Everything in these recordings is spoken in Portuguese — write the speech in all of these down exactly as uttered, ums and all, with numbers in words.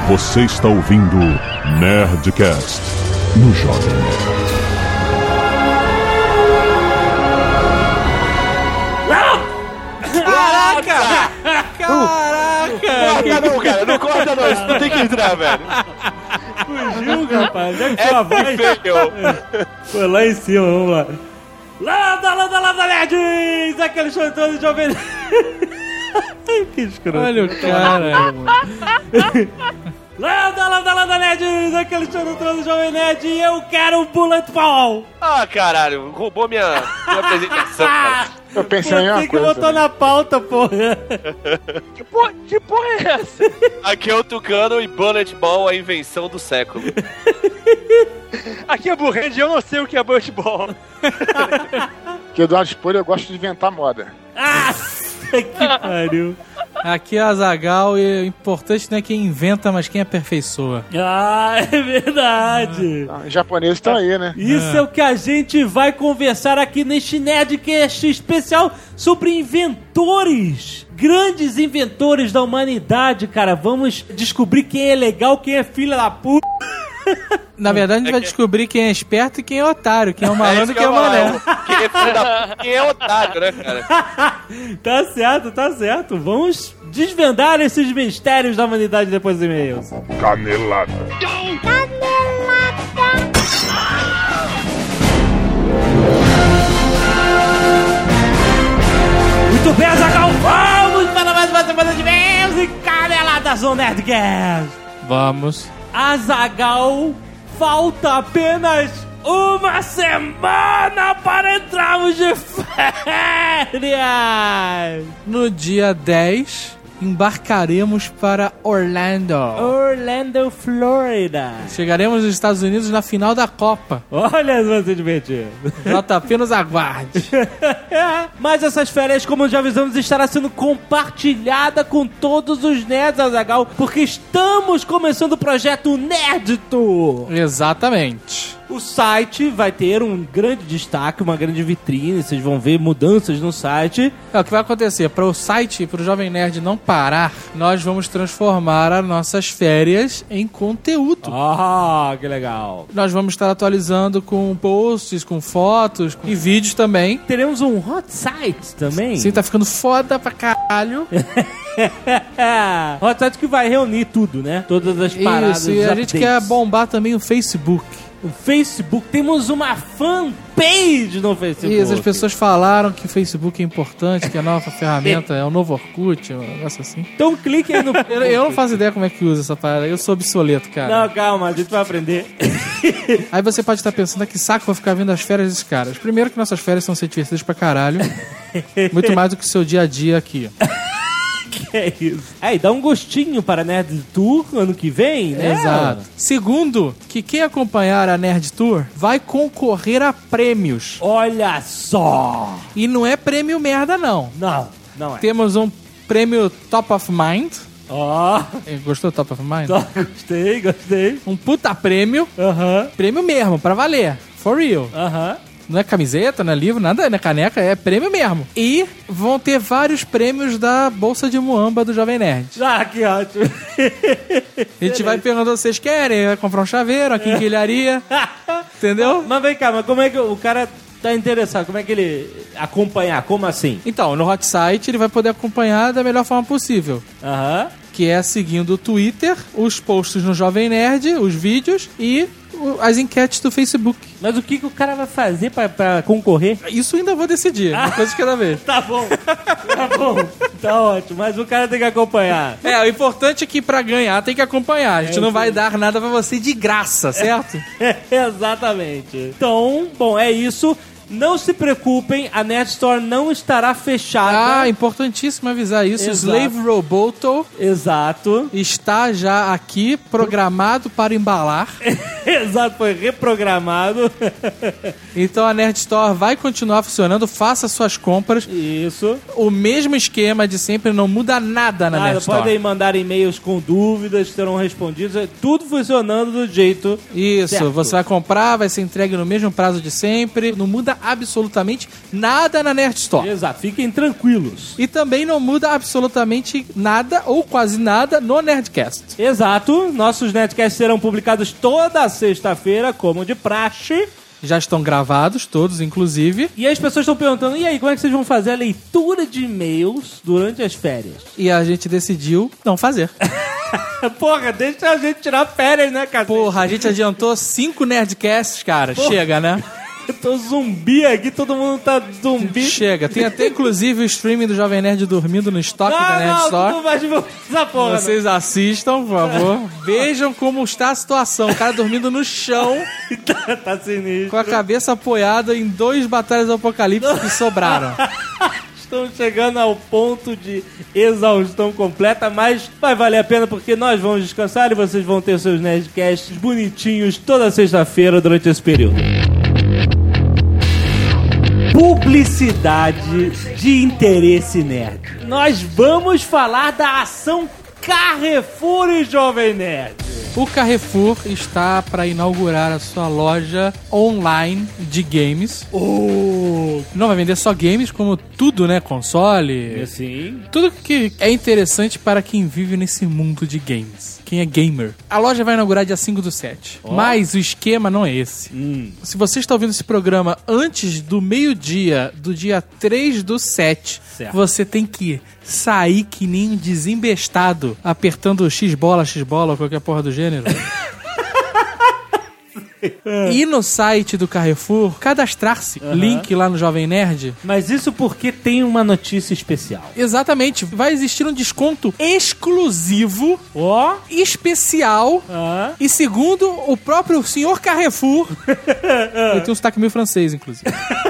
Você está ouvindo Nerdcast no Jovem Nerd. Caraca! Caraca! Corta não, cara, não corta não, isso não tem que entrar, velho. Fugiu, rapaz, já que foi a voz. Foi lá em cima, vamos lá. Landa, landa, landa, nerds! Aquele show todo de Jovem Nerd. Que escroto. Olha o cara, mano. Landa, landa, landa, nerds! Aquele show todo de Jovem Nerd e eu quero um bullet ball! Ah, caralho, roubou minha, minha apresentação, cara. Eu pensei em uma Você que coisa. botou na pauta, porra. Que porra, que porra é essa? Aqui é o Tucano e Bullet Ball, a invenção do século. Aqui é Burrand e eu não sei o que é Bullet Ball. Que Eduardo Spor, eu gosto de inventar moda. Ah, que pariu. Aqui é a Azaghal e o importante não é quem inventa, mas quem aperfeiçoa. Ah, é verdade. Ah, os japoneses estão aí, né? Isso é. é o que a gente vai conversar aqui neste Nerdcast especial sobre inventores. Grandes inventores da humanidade, cara. Vamos descobrir quem é legal, quem é filha da puta. Na verdade, a gente vai descobrir quem é esperto e quem é otário, quem é o malandro e quem é o mané. Quem é filho da... Quem é otário, né, cara? Tá certo, tá certo. Vamos desvendar esses mistérios da humanidade depois dos e-mails. Canelada. Muito bem, Azaghal, vamos para mais uma semana de e-mails e caneladas no Nerdcast. Vamos. Azaghal, falta apenas uma semana para entrarmos de férias. No dia dez, embarcaremos para Orlando. Orlando, Flórida. Chegaremos nos Estados Unidos na final da Copa. Olha, você divertido. J P nos aguarde. Mas essas férias, como já avisamos, estará sendo compartilhada com todos os nerds, Azaghal, porque estamos começando o projeto Nerd Tour. Exatamente. O site vai ter um grande destaque, uma grande vitrine, vocês vão ver mudanças no site. É, o que vai acontecer? Para o site, para o Jovem Nerd não parar, nós vamos transformar as nossas férias em conteúdo. Ah, que legal. Nós vamos estar atualizando com posts, com fotos com... e vídeos também. Teremos um hot site também. Sim, tá ficando foda pra caralho. Hot site que vai reunir tudo, né? Todas as paradas. Isso, e a gente updates. quer bombar também o Facebook. O Facebook, temos uma fanpage no Facebook. Isso, as pessoas falaram que o Facebook é importante, que a nova ferramenta é o novo Orkut, um negócio assim. Então clique aí no... Eu, eu não faço ideia como é que usa essa parada, eu sou obsoleto, cara. Não, calma, a gente vai aprender. Aí você pode estar pensando, ah, que saco vou ficar vendo as férias desses caras. Primeiro que nossas férias são ser divertidas pra caralho, muito mais do que o seu dia a dia aqui. Que é isso? É, e dá um gostinho para a Nerd Tour ano que vem, né? Exato. Segundo, que quem acompanhar a Nerd Tour vai concorrer a prêmios. Olha só! E não é prêmio merda, não. Não, não é. Temos um prêmio Top of Mind. Ó, oh. Gostou do Top of Mind? gostei, gostei. Um puta prêmio. Aham. Uh-huh. Prêmio mesmo, pra valer. For real. Aham. Uh-huh. Não é camiseta, não é livro, nada, não é caneca, é prêmio mesmo. E vão ter vários prêmios da Bolsa de Muamba do Jovem Nerd. Ah, que ótimo. A gente vai perguntando se vocês querem, vai comprar um chaveiro, uma quinquilharia. Entendeu? Mas vem cá, mas como é que o cara tá interessado? Como é que ele acompanhar? Como assim? Então, no hot site ele vai poder acompanhar da melhor forma possível. Aham. Uh-huh. Que é seguindo o Twitter, os posts no Jovem Nerd, os vídeos e as enquetes do Facebook. Mas o que, que o cara vai fazer pra, pra concorrer? Isso ainda vou decidir, uma coisa de cada vez. Tá bom, tá bom, tá ótimo, mas o cara tem que acompanhar. É, o importante é que pra ganhar tem que acompanhar. A gente é, não vai dar nada pra você de graça, certo? É, exatamente. Então, bom, é isso. Não se preocupem, a Nerd Store não estará fechada. Ah, importantíssimo avisar isso. Exato. Slave Roboto Exato. está já aqui programado para embalar. Exato, foi reprogramado. Então a Nerd Store vai continuar funcionando, faça suas compras. Isso. O mesmo esquema de sempre, não muda nada na Nada, Nerd Store. podem mandar e-mails com dúvidas, serão respondidos, é tudo funcionando do jeito Isso, certo. Você vai comprar, vai ser entregue no mesmo prazo de sempre, não muda absolutamente nada na Nerd Store. Exato, fiquem tranquilos. E também não muda absolutamente nada, ou quase nada, no Nerdcast. Exato, nossos Nerdcasts serão publicados toda sexta-feira, como de praxe. Já estão gravados, todos, inclusive. E as pessoas estão perguntando, e aí, como é que vocês vão fazer a leitura de e-mails durante as férias? E a gente decidiu não fazer. Porra, deixa a gente tirar férias, né, cara? Porra, a gente adiantou cinco Nerdcasts, cara. Porra. Chega, né? Eu tô zumbi aqui, todo mundo tá zumbi. Chega. Tem até, inclusive, o streaming do Jovem Nerd dormindo no estoque da Nerd não, Store. não, não vai divulgar essa porra. Vocês assistam, por favor. Vejam como está a situação. O cara dormindo no chão, tá, tá sinistro. com a cabeça apoiada em dois batalhas do apocalipse que sobraram. Estão chegando ao ponto de exaustão completa, mas vai valer a pena porque nós vamos descansar e vocês vão ter seus Nerdcasts bonitinhos toda sexta-feira durante esse período. Publicidade de interesse nerd. Nós vamos falar da ação Carrefour e Jovem Nerd. O Carrefour está para inaugurar a sua loja online de games. Oh, Não vai vender só games, como tudo, né? Console. assim. Tudo que é interessante para quem vive nesse mundo de games. Quem é gamer. A loja vai inaugurar dia cinco do sete. Oh. Mas o esquema não é esse. Hum. Se você está ouvindo esse programa antes do meio-dia do dia três do sete, Certo. você tem que sair que nem um desembestado, apertando X-bola, X-bola ou qualquer porra do gênero. Ir no site do Carrefour, cadastrar-se. Uhum. Link lá no Jovem Nerd. Mas isso porque tem uma notícia especial. Exatamente. Vai existir um desconto exclusivo, Ó. especial. Ah. E segundo o próprio senhor Carrefour, ele tem um sotaque meio francês, inclusive.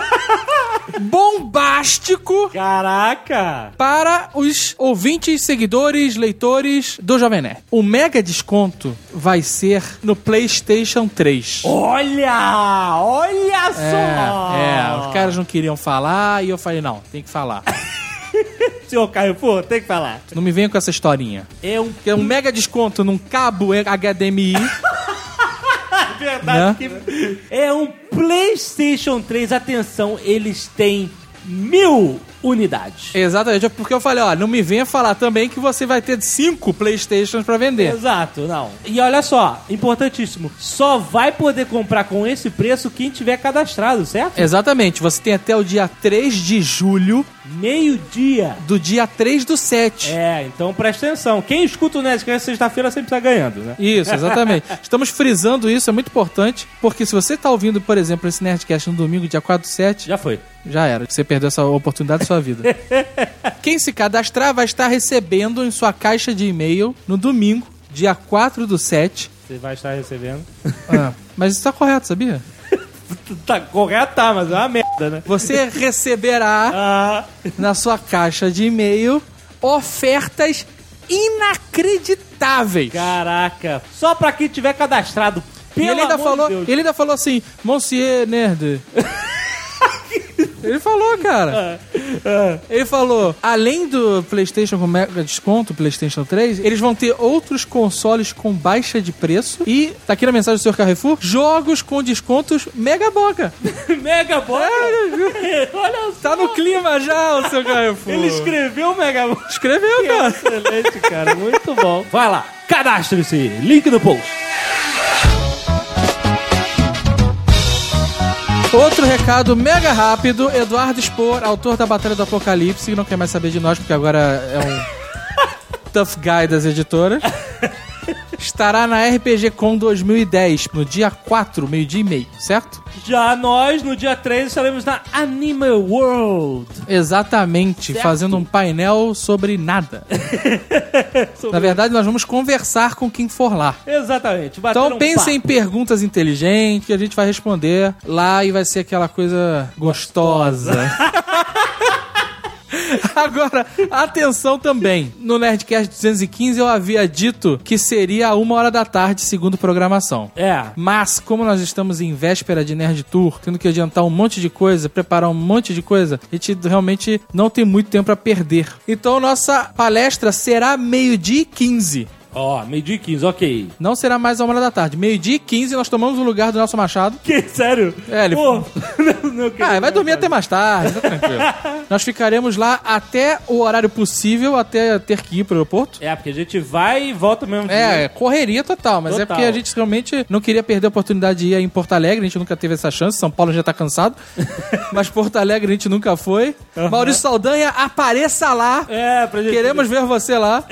Bombástico Caraca! para os ouvintes, seguidores, leitores do Jovem Nerd. O mega desconto vai ser no PlayStation três. Olha! Olha só! É, é, os caras não queriam falar e eu falei, não, tem que falar. Senhor Carrefour, tem que falar. Não me venha com essa historinha. É um É um mega desconto num cabo H D M I. verdade que é um PlayStation três. Atenção, eles têm mil unidades. Exatamente, porque eu falei, ó, não me venha falar também que você vai ter cinco PlayStations pra vender. Exato, não. E olha só, importantíssimo, só vai poder comprar com esse preço quem tiver cadastrado, certo? Exatamente, você tem até o dia três de julho Meio-dia. do dia três do sete. É, então presta atenção. Quem escuta o Nerdcast sexta-feira sempre está ganhando, né? Isso, exatamente. Estamos frisando isso, é muito importante, porque se você tá ouvindo, por exemplo, esse Nerdcast no domingo, dia quatro do sete, Já foi. já era. Você perdeu essa oportunidade da sua vida. Quem se cadastrar vai estar recebendo em sua caixa de e-mail no domingo, dia quatro do sete. Você vai estar recebendo. Ah, mas isso tá correto, sabia? Tá correto, tá, mas é uma merda, né? Você receberá Ah, na sua caixa de e-mail ofertas inacreditáveis. caraca. Só pra quem tiver cadastrado. E Pelo ele ainda, amor falou, de Deus. ele ainda falou assim, Monsieur Nerd. Ele falou, cara. Ele falou, além do PlayStation com mega desconto, PlayStation três, eles vão ter outros consoles com baixa de preço e, tá aqui na mensagem do senhor Carrefour, jogos com descontos mega boca. Mega Boca. Olha só. Tá no clima já, o seu Carrefour. Ele escreveu Mega Boca. escreveu, cara. Excelente, cara. Muito bom. Vai lá. Cadastre-se. Link no post. Outro recado mega rápido, Eduardo Spor, autor da Batalha do Apocalipse, que não quer mais saber de nós, porque agora é um tough guy das editoras, estará na R P G Con dois mil e dez, no dia quatro, meio-dia e meio, certo? Já nós, no dia três, estaremos na Anime World. Exatamente, Certo. fazendo um painel sobre nada. Na verdade, nós vamos conversar com quem for lá. Exatamente. bater Então um pense em papo. perguntas inteligentes que a gente vai responder lá e vai ser aquela coisa gostosa. Agora, atenção também. No Nerdcast duzentos e quinze eu havia dito que seria a uma hora da tarde, segundo programação. É. Mas, como nós estamos em véspera de Nerd Tour, tendo que adiantar um monte de coisa, preparar um monte de coisa, a gente realmente não tem muito tempo a perder. Então, nossa palestra será meio-dia e quinze. Ó, oh, meio-dia e quinze, ok. Não será mais a uma hora da tarde. Meio-dia e quinze, nós tomamos o lugar do Nelson Machado. Que? Sério? É, ele... Pô, não, não ah, vai dormir até mais tarde, tá tranquilo. Nós ficaremos lá até o horário possível, até ter que ir pro aeroporto. É, porque a gente vai e volta mesmo. É, dia. Correria total, mas total. É porque a gente realmente não queria perder a oportunidade de ir em Porto Alegre, a gente nunca teve essa chance, São Paulo já tá cansado, mas Porto Alegre a gente nunca foi. Uhum. Maurício Saldanha, apareça lá. É, pra gente... Queremos ver você lá.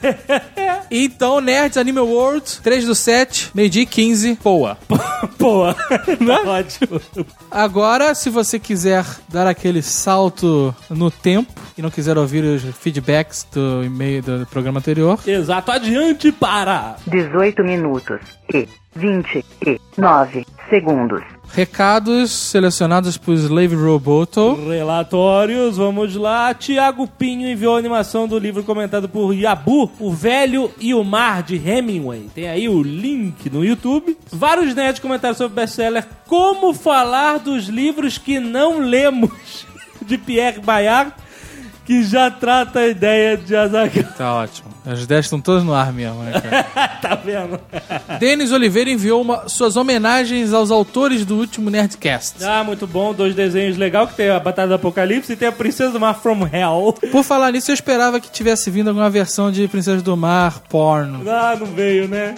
Então, Nerds Anime World, três do sete, meio-dia e quinze, poa. Poa. Tá ótimo. Agora, se você quiser dar aquele salto no tempo e não quiser ouvir os feedbacks do e-mail do programa anterior... Exato, adiante para... dezoito minutos e vinte e nove segundos. Recados selecionados por Slave Roboto. Relatórios, vamos lá. Tiago Pinho enviou a animação do livro comentado por Yabu, O Velho e o Mar, de Hemingway. Tem aí o link no YouTube. Vários nerds comentaram sobre o best-seller Como Falar dos Livros que Não Lemos, de Pierre Bayard, que já trata a ideia de Azaghal. Tá ótimo. As ideias estão todas no ar mesmo, né, cara? Tá vendo? Denis Oliveira enviou uma, suas homenagens aos autores do último Nerdcast. Ah, muito bom. Dois desenhos legais, que tem a Batalha do Apocalipse e tem a Princesa do Mar from Hell. Por falar nisso, eu esperava que tivesse vindo alguma versão de Princesa do Mar porno. Ah, não veio, né?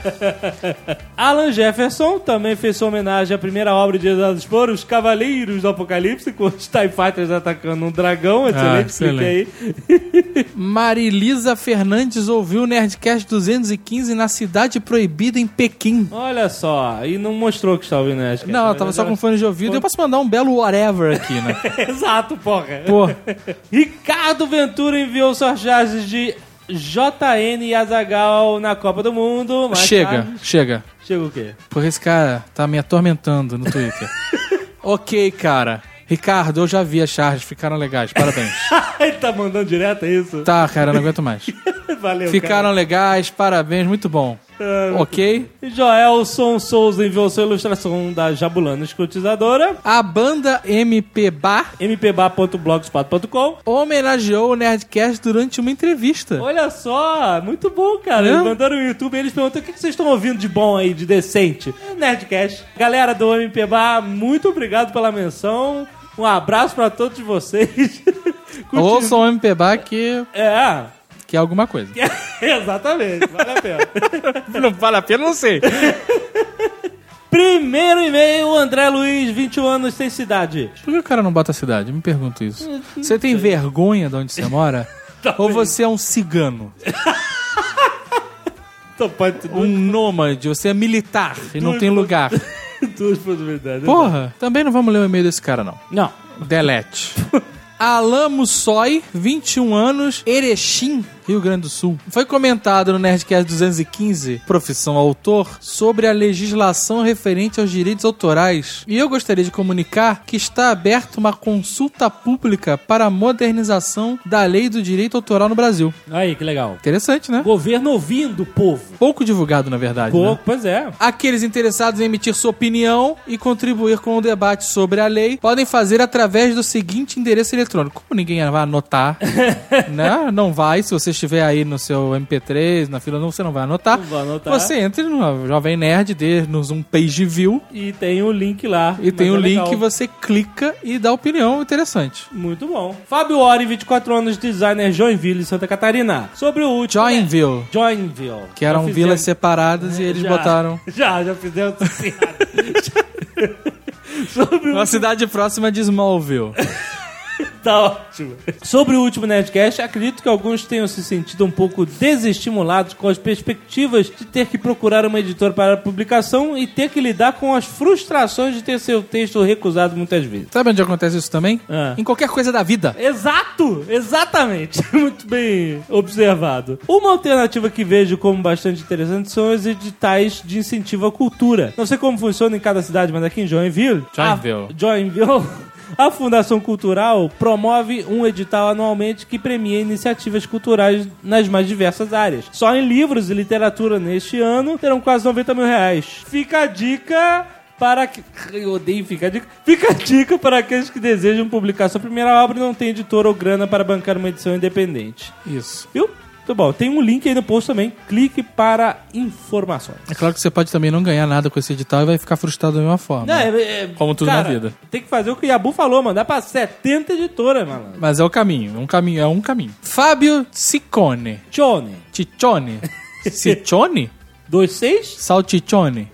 Alan Jefferson também fez sua homenagem à primeira obra de Eduardo Spor, Os Cavaleiros do Apocalipse, com os TIE Fighters atacando um dragão. Excelente, ah, excelente. Aí. Marilisa Fernandes ouviu o Nerdcast duzentos e quinze na Cidade Proibida, em Pequim. Olha só, e não mostrou que estava ouvindo o Nerdcast. Não, ela tava só com fone de ouvido. Pô. Eu posso mandar um belo whatever aqui, né? Exato, porra. Pô. Ricardo Ventura enviou suas charges de J N e Azaghal na Copa do Mundo. Chega, tarde... chega. Chega o quê? Porque esse cara tá me atormentando no Twitter. Ok, cara. Ricardo, eu já vi as charges, ficaram legais, parabéns. Ele tá mandando direto, é isso? Tá, cara, não aguento mais. Valeu, ficaram cara. legais, parabéns, muito bom. Ah, ok. Joelson Souza enviou sua ilustração da Jabulana Escrotizadora. A banda M P B A m p b a ponto blogspot ponto com homenageou o Nerdcast durante uma entrevista. Olha só, muito bom, cara. É? Eles mandaram no YouTube e eles perguntam: o que vocês estão ouvindo de bom aí, de decente? Nerdcast. Galera do M P B A, muito obrigado pela menção. Um abraço pra todos vocês. Ouçam o M P B A que... É... Que é alguma coisa. Exatamente, vale a pena. Não vale a pena, não sei. Primeiro e-mail, André Luiz, vinte e um anos, tem cidade. Por que o cara não bota a cidade? Me pergunto isso. Você tem vergonha de onde você mora? Ou você é um cigano? Então pode ter um nômade, você é militar e não tem lugar. Duas possibilidades. Porra, também não vamos ler o e-mail desse cara, não. Não. Delete. Alan Mussoy, vinte e um anos, Erechim, Rio Grande do Sul. Foi comentado no Nerdcast duzentos e quinze, Profissão Autor, sobre a legislação referente aos direitos autorais. E eu gostaria de comunicar que está aberta uma consulta pública para a modernização da lei do direito autoral no Brasil. Aí, que legal. Interessante, né? Governo ouvindo o povo. Pouco divulgado, na verdade. Pouco, né? Pois é. Aqueles interessados em emitir sua opinião e contribuir com o debate sobre a lei podem fazer através do seguinte endereço eletrônico. Como ninguém vai anotar, né? Não vai, se você estiver aí no seu M P três, na fila, não, você não vai anotar. Não vai anotar. Você entra no Jovem Nerd, dê-nos um page view. E tem o link lá. E tem o é link legal. que você clica e dá opinião interessante. Muito bom. Fábio Ori, vinte e quatro anos, designer, Joinville, Santa Catarina. Sobre o último... Joinville. Joinville. Que eram vilas separadas e eles já, botaram... Já, já fizemos assim. Sobre Uma cidade próxima de Smallville. Tá ótimo. Sobre o último Nerdcast, acredito que alguns tenham se sentido um pouco desestimulados com as perspectivas de ter que procurar uma editora para a publicação e ter que lidar com as frustrações de ter seu texto recusado muitas vezes. Sabe onde acontece isso também? Ah. Em qualquer coisa da vida. Exato! Exatamente! Muito bem observado. Uma alternativa que vejo como bastante interessante são os editais de incentivo à cultura. Não sei como funciona em cada cidade, mas aqui em Joinville... Joinville. A... Joinville... A Fundação Cultural promove um edital anualmente que premia iniciativas culturais nas mais diversas áreas. Só em livros e literatura neste ano terão quase noventa mil reais. Fica a dica para que... Eu odeio fica a dica. Fica a dica para aqueles que desejam publicar sua primeira obra e não tem editor ou grana para bancar uma edição independente. Isso. Viu? Muito bom. Tem um link aí no post também. Clique para informações. É claro que você pode também não ganhar nada com esse edital e vai ficar frustrado da mesma forma. Não, é, é, como tudo cara, na vida. Tem que fazer o que o Yabu falou, mandar pra setenta editoras, mano. Mas é o caminho. Um caminho é um caminho. Fábio Ciccone. Ciccone. Ciccione. Ciccione? dois seis? Salticcione.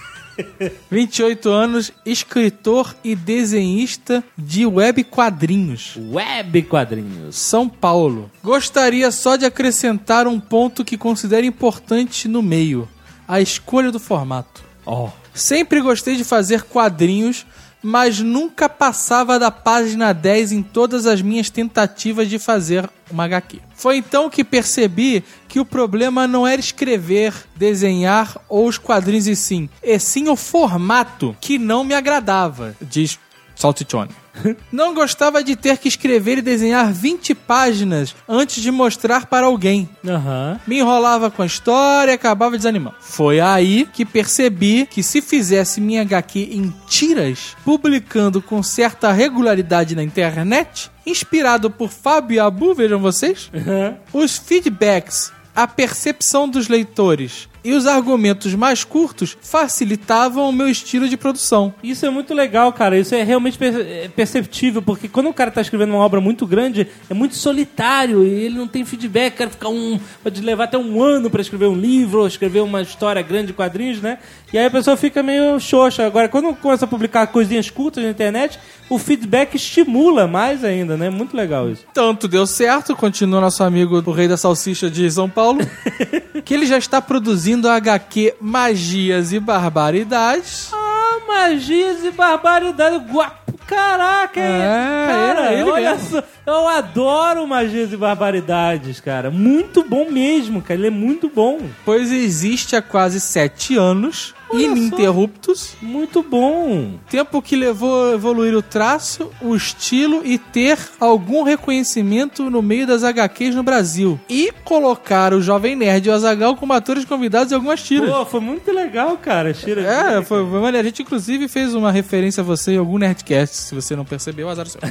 vinte e oito anos, escritor e desenhista de web quadrinhos. Web quadrinhos. São Paulo. Gostaria só de acrescentar um ponto que considero importante no meio: a escolha do formato. Ó. Oh. Sempre gostei de fazer quadrinhos, mas nunca passava da página dez em todas as minhas tentativas de fazer uma agá quê. Foi então que percebi que o problema não era escrever, desenhar ou os quadrinhos e sim, e sim o formato que não me agradava, diz Salticcione. Não gostava de ter que escrever e desenhar vinte páginas antes de mostrar para alguém. Uhum. Me enrolava com a história e acabava desanimando. Foi aí que percebi que se fizesse minha agá quê em tiras, publicando com certa regularidade na internet, inspirado por Fábio Yabu, vejam vocês, uhum. os feedbacks, a percepção dos leitores e os argumentos mais curtos facilitavam o meu estilo de produção. Isso é muito legal, cara. Isso é realmente perceptível, porque quando o cara tá escrevendo uma obra muito grande, é muito solitário e ele não tem feedback. Quer ficar um... Pode levar até um ano pra escrever um livro ou escrever uma história grande de quadrinhos, né? E aí a pessoa fica meio xoxa. Agora, quando começa a publicar coisinhas curtas na internet, o feedback estimula mais ainda, né? Muito legal isso. Tanto deu certo, continua nosso amigo, o Rei da Salsicha de São Paulo, que ele já está produzindo a agá quê Magias e Barbaridades. Ah, Magias e Barbaridades. Guapo, caraca, é, cara, é ele olha mesmo. só. Eu adoro Magias e Barbaridades, cara. Muito bom mesmo, cara. Ele é muito bom. Pois existe há quase sete anos, olha ininterruptos. Só. Muito bom. Tempo que levou a evoluir o traço, o estilo e ter algum reconhecimento no meio das agá quês no Brasil. E colocar o Jovem Nerd e o Azaghal como atores convidados em algumas tiras. Pô, foi muito legal, cara. Tira é, foi, foi maneiro. A gente, inclusive, fez uma referência a você em algum Nerdcast. Se você não percebeu, azar o seu.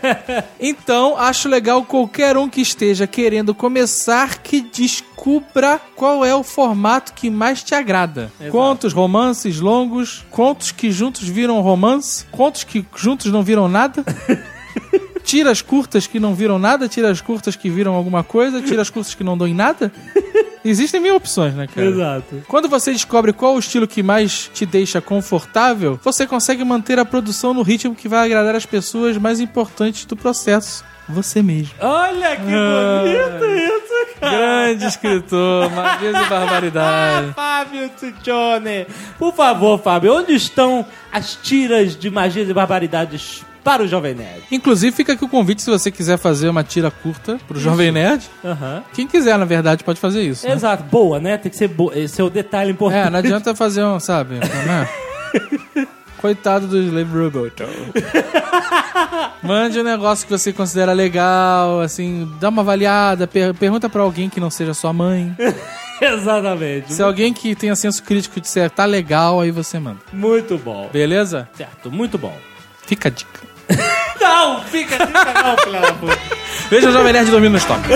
Então, acho legal qualquer um que esteja querendo começar que descubra qual é o formato que mais te agrada. Exato. Contos, romances longos, contos que juntos viram romance, contos que juntos não viram nada, tiras curtas que não viram nada, tiras curtas que viram alguma coisa, tiras curtas que não dão em nada. Existem mil opções, né, cara? Exato. Quando você descobre qual o estilo que mais te deixa confortável, você consegue manter a produção no ritmo que vai agradar as pessoas mais importantes do processo. Você mesmo. Olha que bonito ah, isso, cara. Grande escritor, Magias e Barbaridade. Ah, Fábio Ciccone. Por favor, Fábio, onde estão as tiras de Magias e Barbaridades para o Jovem Nerd? Inclusive, fica aqui o convite se você quiser fazer uma tira curta pro isso. Jovem Nerd. Uhum. Quem quiser, na verdade, pode fazer isso. Exato. Né? Boa, né? Tem que ser boa. Esse é o detalhe importante. É, não adianta fazer um, sabe? Né? Coitado do Slave Robot. Mande um negócio que você considera legal, assim, dá uma avaliada, per- pergunta pra alguém que não seja sua mãe. Exatamente. Se alguém que tenha senso crítico disser tá legal, aí você manda. Muito bom. Beleza? Certo, muito bom. Fica a dica. Não, fica a dica não, filha da puta. Veja o Jovem Nerd dormindo no estoque.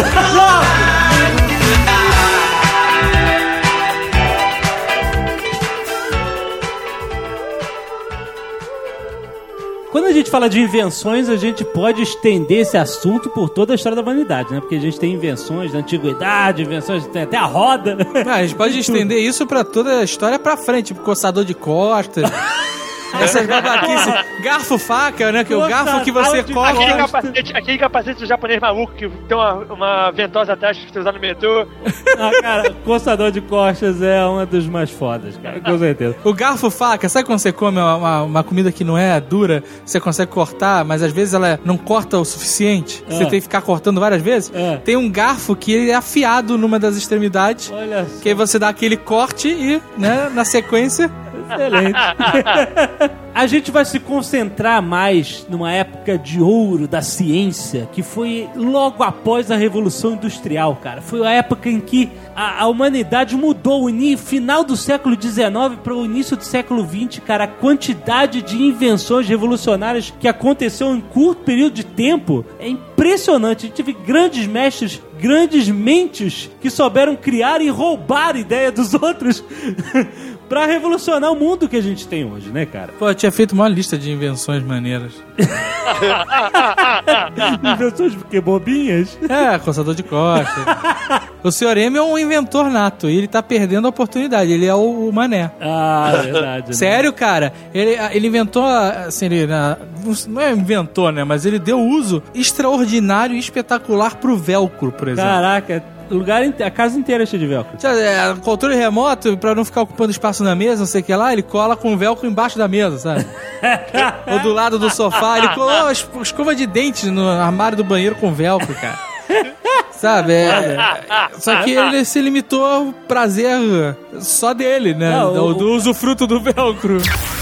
Quando a gente fala de invenções, a gente pode estender esse assunto por toda a história da humanidade, né? Porque a gente tem invenções da antiguidade, invenções, tem até a roda. Ah, a gente pode estender isso pra toda a história pra frente, tipo coçador de costas. Essas babaquices, garfo, faca, né? Que é o garfo que você corta. Aquele capacete, aquele capacete do japonês maluco que tem uma, uma ventosa atrás que você usa no metrô. Ah, cara, coçador de costas é um dos mais fodas, cara, com certeza. O garfo, faca, sabe quando você come uma, uma, uma comida que não é dura, você consegue cortar, mas às vezes ela não corta o suficiente? É. Você tem que ficar cortando várias vezes? É. Tem um garfo que ele é afiado numa das extremidades. Olha que aí você dá aquele corte e, né, na sequência... Excelente. A gente vai se concentrar mais numa época de ouro da ciência, que foi logo após a Revolução Industrial, cara. Foi a época em que a, a humanidade mudou, o ini- final do século dezenove para o início do século vinte, cara. A quantidade de invenções revolucionárias que aconteceu em curto período de tempo é impressionante. A gente teve grandes mestres, grandes mentes que souberam criar e roubar a ideia dos outros pra revolucionar o mundo que a gente tem hoje, né, cara? Pô, eu tinha feito uma lista de invenções maneiras. Invenções porque bobinhas? É, coçador de costas. O senhor M é um inventor nato e ele tá perdendo a oportunidade. Ele é o, o Mané. Ah, verdade. Né? Sério, cara? Ele, ele inventou, assim, ele, não é inventou, né? Mas ele deu uso extraordinário e espetacular pro velcro, por exemplo. Caraca, lugar, inte- a casa inteira é cheia de velcro. É, controle remoto, pra não ficar ocupando espaço na mesa, não sei o que lá, ele cola com o velcro embaixo da mesa, sabe? Ou do lado do sofá. Ele colou a es- escova de dente no armário do banheiro com velcro, cara. Sabe? É, é, só que ele se limitou ao prazer só dele, né? Não, do, o- do usufruto do velcro.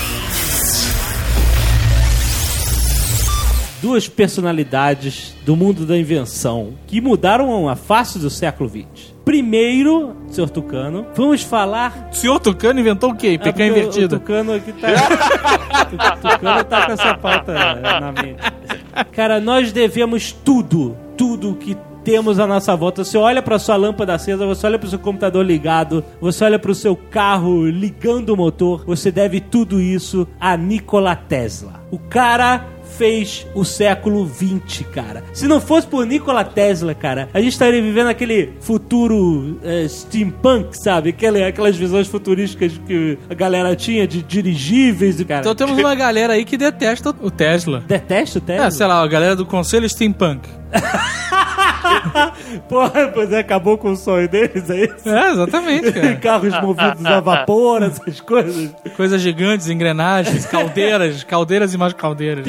Duas personalidades do mundo da invenção que mudaram a face do século vinte. Primeiro, senhor Tucano, vamos falar... O senhor Tucano inventou o quê? Ah, P K porque invertido. O Tucano aqui tá... o Tucano tá com essa pauta na mente. Cara, nós devemos tudo, tudo que temos à nossa volta. Você olha pra sua lâmpada acesa, você olha pro seu computador ligado, você olha pro seu carro ligando o motor, você deve tudo isso a Nikola Tesla. O cara fez o século vinte, cara. Se não fosse por Nikola Tesla, cara, a gente estaria vivendo aquele futuro é, steampunk, sabe? Aquela, aquelas visões futurísticas que a galera tinha de dirigíveis e, cara... Então temos uma galera aí que detesta o Tesla. Detesta o Tesla? É, sei lá, a galera do Conselho Steampunk. Porra, pois é, acabou com o sonho deles, é isso? É, exatamente, cara. Carros movidos a vapor, essas coisas. Coisas gigantes, engrenagens, caldeiras, caldeiras e mais caldeiras.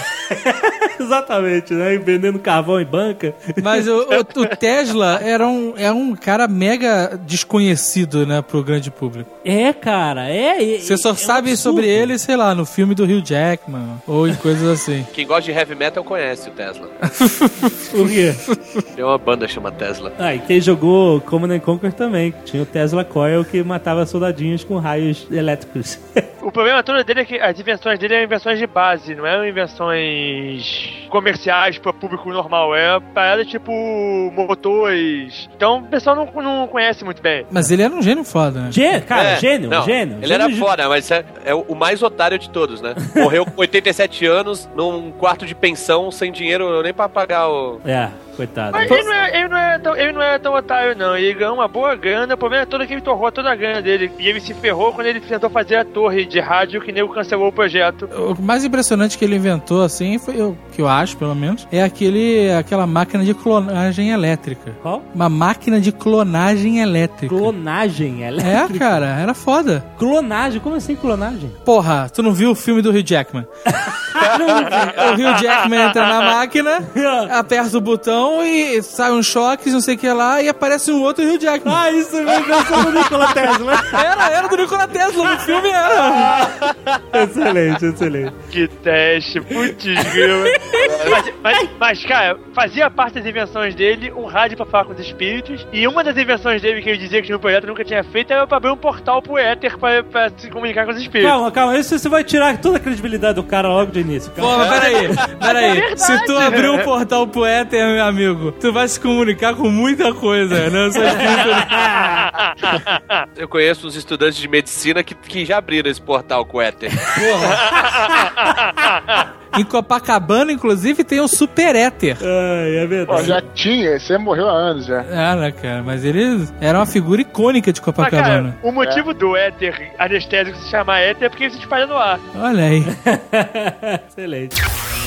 Exatamente, né? Vendendo carvão em banca. Mas o, o, o Tesla era um, é um cara mega desconhecido, né, pro grande público. É, cara, é. Você só é um sabe absurdo. sobre ele, sei lá, no filme do Hugh Jackman, ou em coisas assim. Quem gosta de heavy metal conhece o Tesla. Por quê? Tem uma banda que chama Tesla. Ah, e quem jogou Command and Conquer também. Tinha o Tesla Coil que matava soldadinhos com raios elétricos. O problema todo dele é que as invenções dele eram invenções de base, não eram invenções comerciais para público normal. É parada tipo motores. Então o pessoal não, não conhece muito bem. Mas ele era um gênio foda, né? Gê, cara, É, gênio, não, gênio. Ele gênio era de- foda, mas é, é o mais otário de todos, né? Morreu com oitenta e sete anos, num quarto de pensão, sem dinheiro nem pra pagar o... É, coitado. Mas ele não, é, ele, não é tão, ele não é tão otário, não. Ele ganhou uma boa grana. O problema é todo que ele torrou toda a grana dele. E ele se ferrou quando ele tentou fazer a torre de rádio que nego cancelou o projeto. O mais impressionante que ele inventou, assim, foi o que eu acho, pelo menos, é aquele, aquela máquina de clonagem elétrica. Qual? Uma máquina de clonagem elétrica. Clonagem É, elétrica. cara, era foda. Clonagem? Como assim clonagem? Porra, tu não viu o filme do Hugh Jackman? O Hugh Jackman entra na máquina, aperta o botão e sai um choque, não sei o que lá, e aparece um outro Hugh Jackman. Ah, isso é uma invenção do Nikola Tesla. Era, era do Nikola Tesla, no filme era. Excelente, excelente. Que teste, putz, grila. mas, mas, mas, cara, fazia parte das invenções dele um rádio pra falar com os espíritos. E uma das invenções dele que ele dizia que no projeto nunca tinha feito era pra abrir um portal pro éter pra, pra se comunicar com os espíritos. Calma, calma. Isso você vai tirar toda a credibilidade do cara logo de início. Pô, Calma. mas peraí, peraí. verdade. Se tu abrir um portal pro éter, meu amigo, tu vai se comunicar com muita coisa, né? Só espírito... Eu conheço uns estudantes de medicina que, que já abriram esse portal com o éter. Em Copacabana, inclusive, tem o super éter. Ai, é Ó, verdade. já tinha, você morreu há anos já. É, né, cara? Mas ele era uma figura icônica de Mas, Copacabana. cara, o motivo do éter anestésico se chamar éter é porque ele se espalha no ar. Olha aí. Excelente.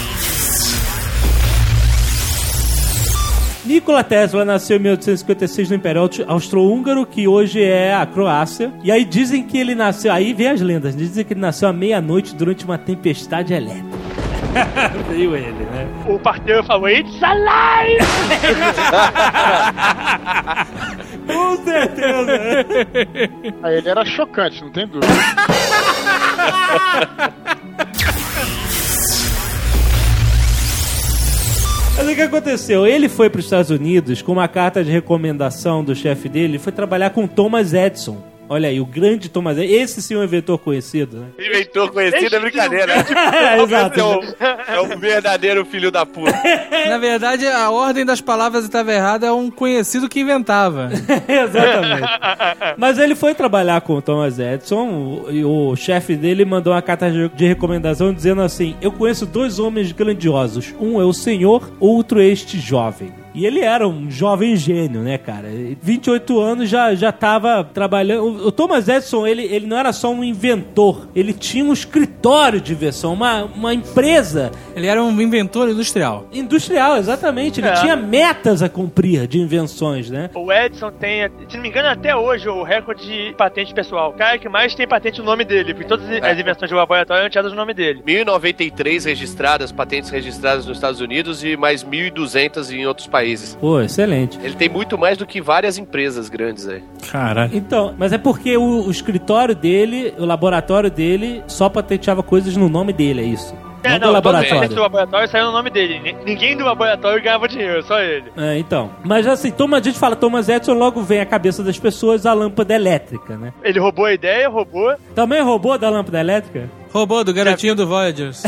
Nikola Tesla nasceu em mil oitocentos e cinquenta e seis no Império Austro-Húngaro, que hoje é a Croácia. E aí dizem que ele nasceu... Aí vem as lendas. Dizem que ele nasceu à meia-noite durante uma tempestade elétrica. Veio ele, né? O parteiro falou, it's alive! Com certeza. Aí ele era chocante, não tem dúvida. Mas o que aconteceu? Ele foi para os Estados Unidos com uma carta de recomendação do chefe dele e foi trabalhar com Thomas Edison. Olha aí, o grande Thomas Edison. Esse sim é um inventor conhecido, né? Inventor conhecido é brincadeira, né? É, exato. É o, é o verdadeiro filho da puta. Na verdade, a ordem das palavras estava errada, é um conhecido que inventava. Exatamente. Mas ele foi trabalhar com o Thomas Edison e o, o chefe dele mandou uma carta de recomendação dizendo assim: eu conheço dois homens grandiosos. Um é o senhor, outro é este jovem. E ele era um jovem gênio, né, cara? vinte e oito anos já, já tava trabalhando. O, o Thomas Edison, ele, ele não era só um inventor. Ele tinha um escritório de invenção, uma, uma empresa. Ele era um inventor industrial. Industrial, exatamente. Ele É. tinha metas a cumprir de invenções, né? O Edison tem, se não me engano, até hoje o recorde de patente pessoal. O cara que mais tem patente no nome dele, porque todas as invenções do laboratório eram tiradas no nome dele. mil e noventa e três registradas, patentes registradas nos Estados Unidos e mais mil e duzentas em outros países. Pô, excelente. Ele tem muito mais do que várias empresas grandes aí. Caralho. Então, mas é porque o, o escritório dele, o laboratório dele, só patenteava coisas no nome dele, é isso. É, não, do não, laboratório. todo do laboratório saiu no nome dele. Ni- Ninguém do laboratório ganhava dinheiro, só ele. É, então. Mas assim, Thomas, a gente fala Thomas Edison, logo vem à cabeça das pessoas a lâmpada elétrica, né? Ele roubou a ideia, roubou. Também roubou da lâmpada elétrica? Roubou do garotinho do Voyagers.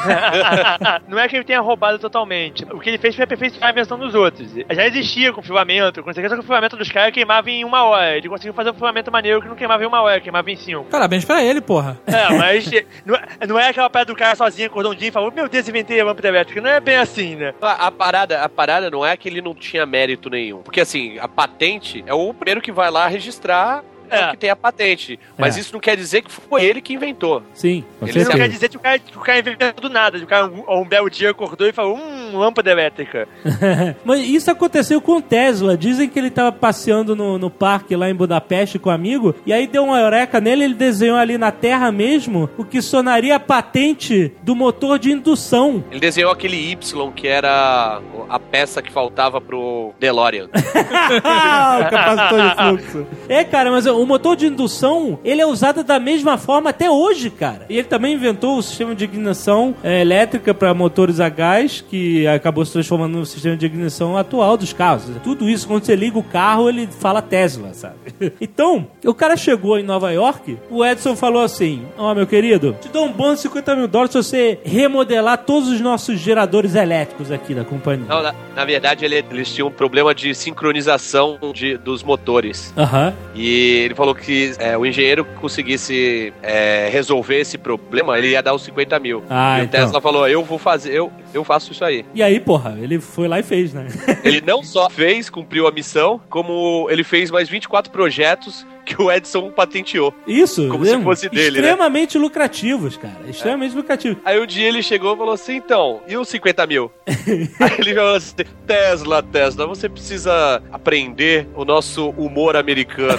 Não é que ele tenha roubado totalmente. O que ele fez foi aperfeiçoar a invenção dos outros. Já existia com filamento, com certeza que o filamento dos caras queimava em uma hora. Ele conseguiu fazer um filamento maneiro que não queimava em uma hora, queimava em cinco. Parabéns pra ele, porra. É, mas não, é- não é aquela parada do cara sozinho, acordou um dia e falou: meu Deus, inventei a lâmpada elétrica. Não é bem assim, né? A, a parada, a parada não é que ele não tinha mérito nenhum. Porque assim, a patente é o primeiro que vai lá registrar é. o que tem a patente. Mas É. isso não quer dizer que foi ele que inventou. Sim, com Ele Isso não quer certeza. dizer que o cara, que o cara inventou do nada. O cara um, um belo dia acordou e falou: hum, lâmpada elétrica. Mas isso aconteceu com o Tesla. Dizem que ele tava passeando no, no parque lá em Budapeste com um amigo, e aí deu uma eureka nele, ele desenhou ali na terra mesmo o que sonaria a patente do motor de indução. Ele desenhou aquele Y, que era a peça que faltava pro DeLorean. O capacitor de fluxo. É, cara, mas o motor de indução, ele é usado da mesma forma até hoje, cara. E ele também inventou o sistema de ignição é, elétrica para motores a gás, que acabou se transformando no sistema de ignição atual dos carros. Tudo isso, quando você liga o carro, ele fala Tesla, sabe? Então, o cara chegou em Nova York, o Edison falou assim: ó, meu querido, te dou um bônus de cinquenta mil dólares se você remodelar todos os nossos geradores elétricos aqui da companhia. Não, na, na verdade, ele, eles tinham um problema de sincronização de, dos motores. Aham. E ele falou que é, o engenheiro que conseguisse é, resolver esse problema, ele ia dar os cinquenta mil. Ah, e então. o Tesla falou: eu vou fazer, eu, eu faço isso aí. E aí, porra, ele foi lá e fez, né? Ele não só fez, cumpriu a missão, como ele fez mais vinte e quatro projetos que o Edison patenteou. Isso, Como mesmo? se fosse dele, extremamente lucrativos, cara. Extremamente lucrativos. Aí um dia ele chegou e falou assim: então, e os cinquenta mil? Aí ele falou assim: Tesla, Tesla, você precisa aprender o nosso humor americano.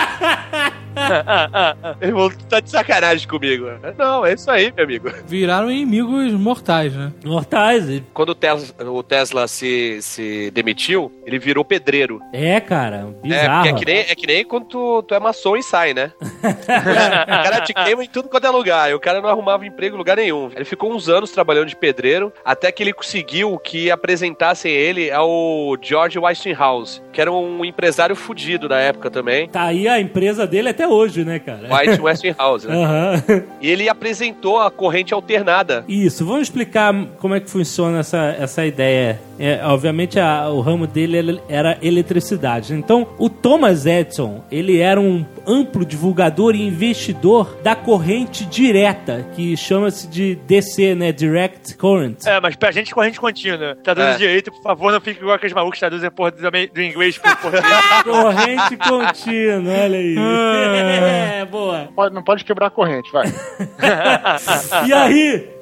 Ele falou: tá de sacanagem comigo. Não, é isso aí, meu amigo. Viraram inimigos mortais, né? Mortais. e- Quando o Tesla, o Tesla se, se demitiu, ele virou pedreiro. É, cara, É, bizarro. porque é que nem, é que nem quando tu, tu é maçom e sai, né? O cara te queima em tudo quanto é lugar. E o cara não arrumava emprego em lugar nenhum. Ele ficou uns anos trabalhando de pedreiro, até que ele conseguiu que apresentassem ele ao George Westinghouse, que era um empresário fudido na época também. Tá aí a empresa dele até hoje, né, cara? White Westinghouse, né? Aham. E ele apresentou a corrente alternada. Isso, vamos explicar como é que funciona essa, essa ideia. É, obviamente, a- o ramo dele ele- era eletricidade. Então, o Thomas Edison, ele era um amplo divulgador e investidor da corrente direta, que chama-se de D C, né? Direct Current. É, mas pra gente corrente contínua. Traduz É. direito, por favor, não fique igual aqueles malucos que traduzem porra do, do inglês pro português. Corrente contínua, olha aí. É, boa. Pode- não pode quebrar a corrente, vai. E aí,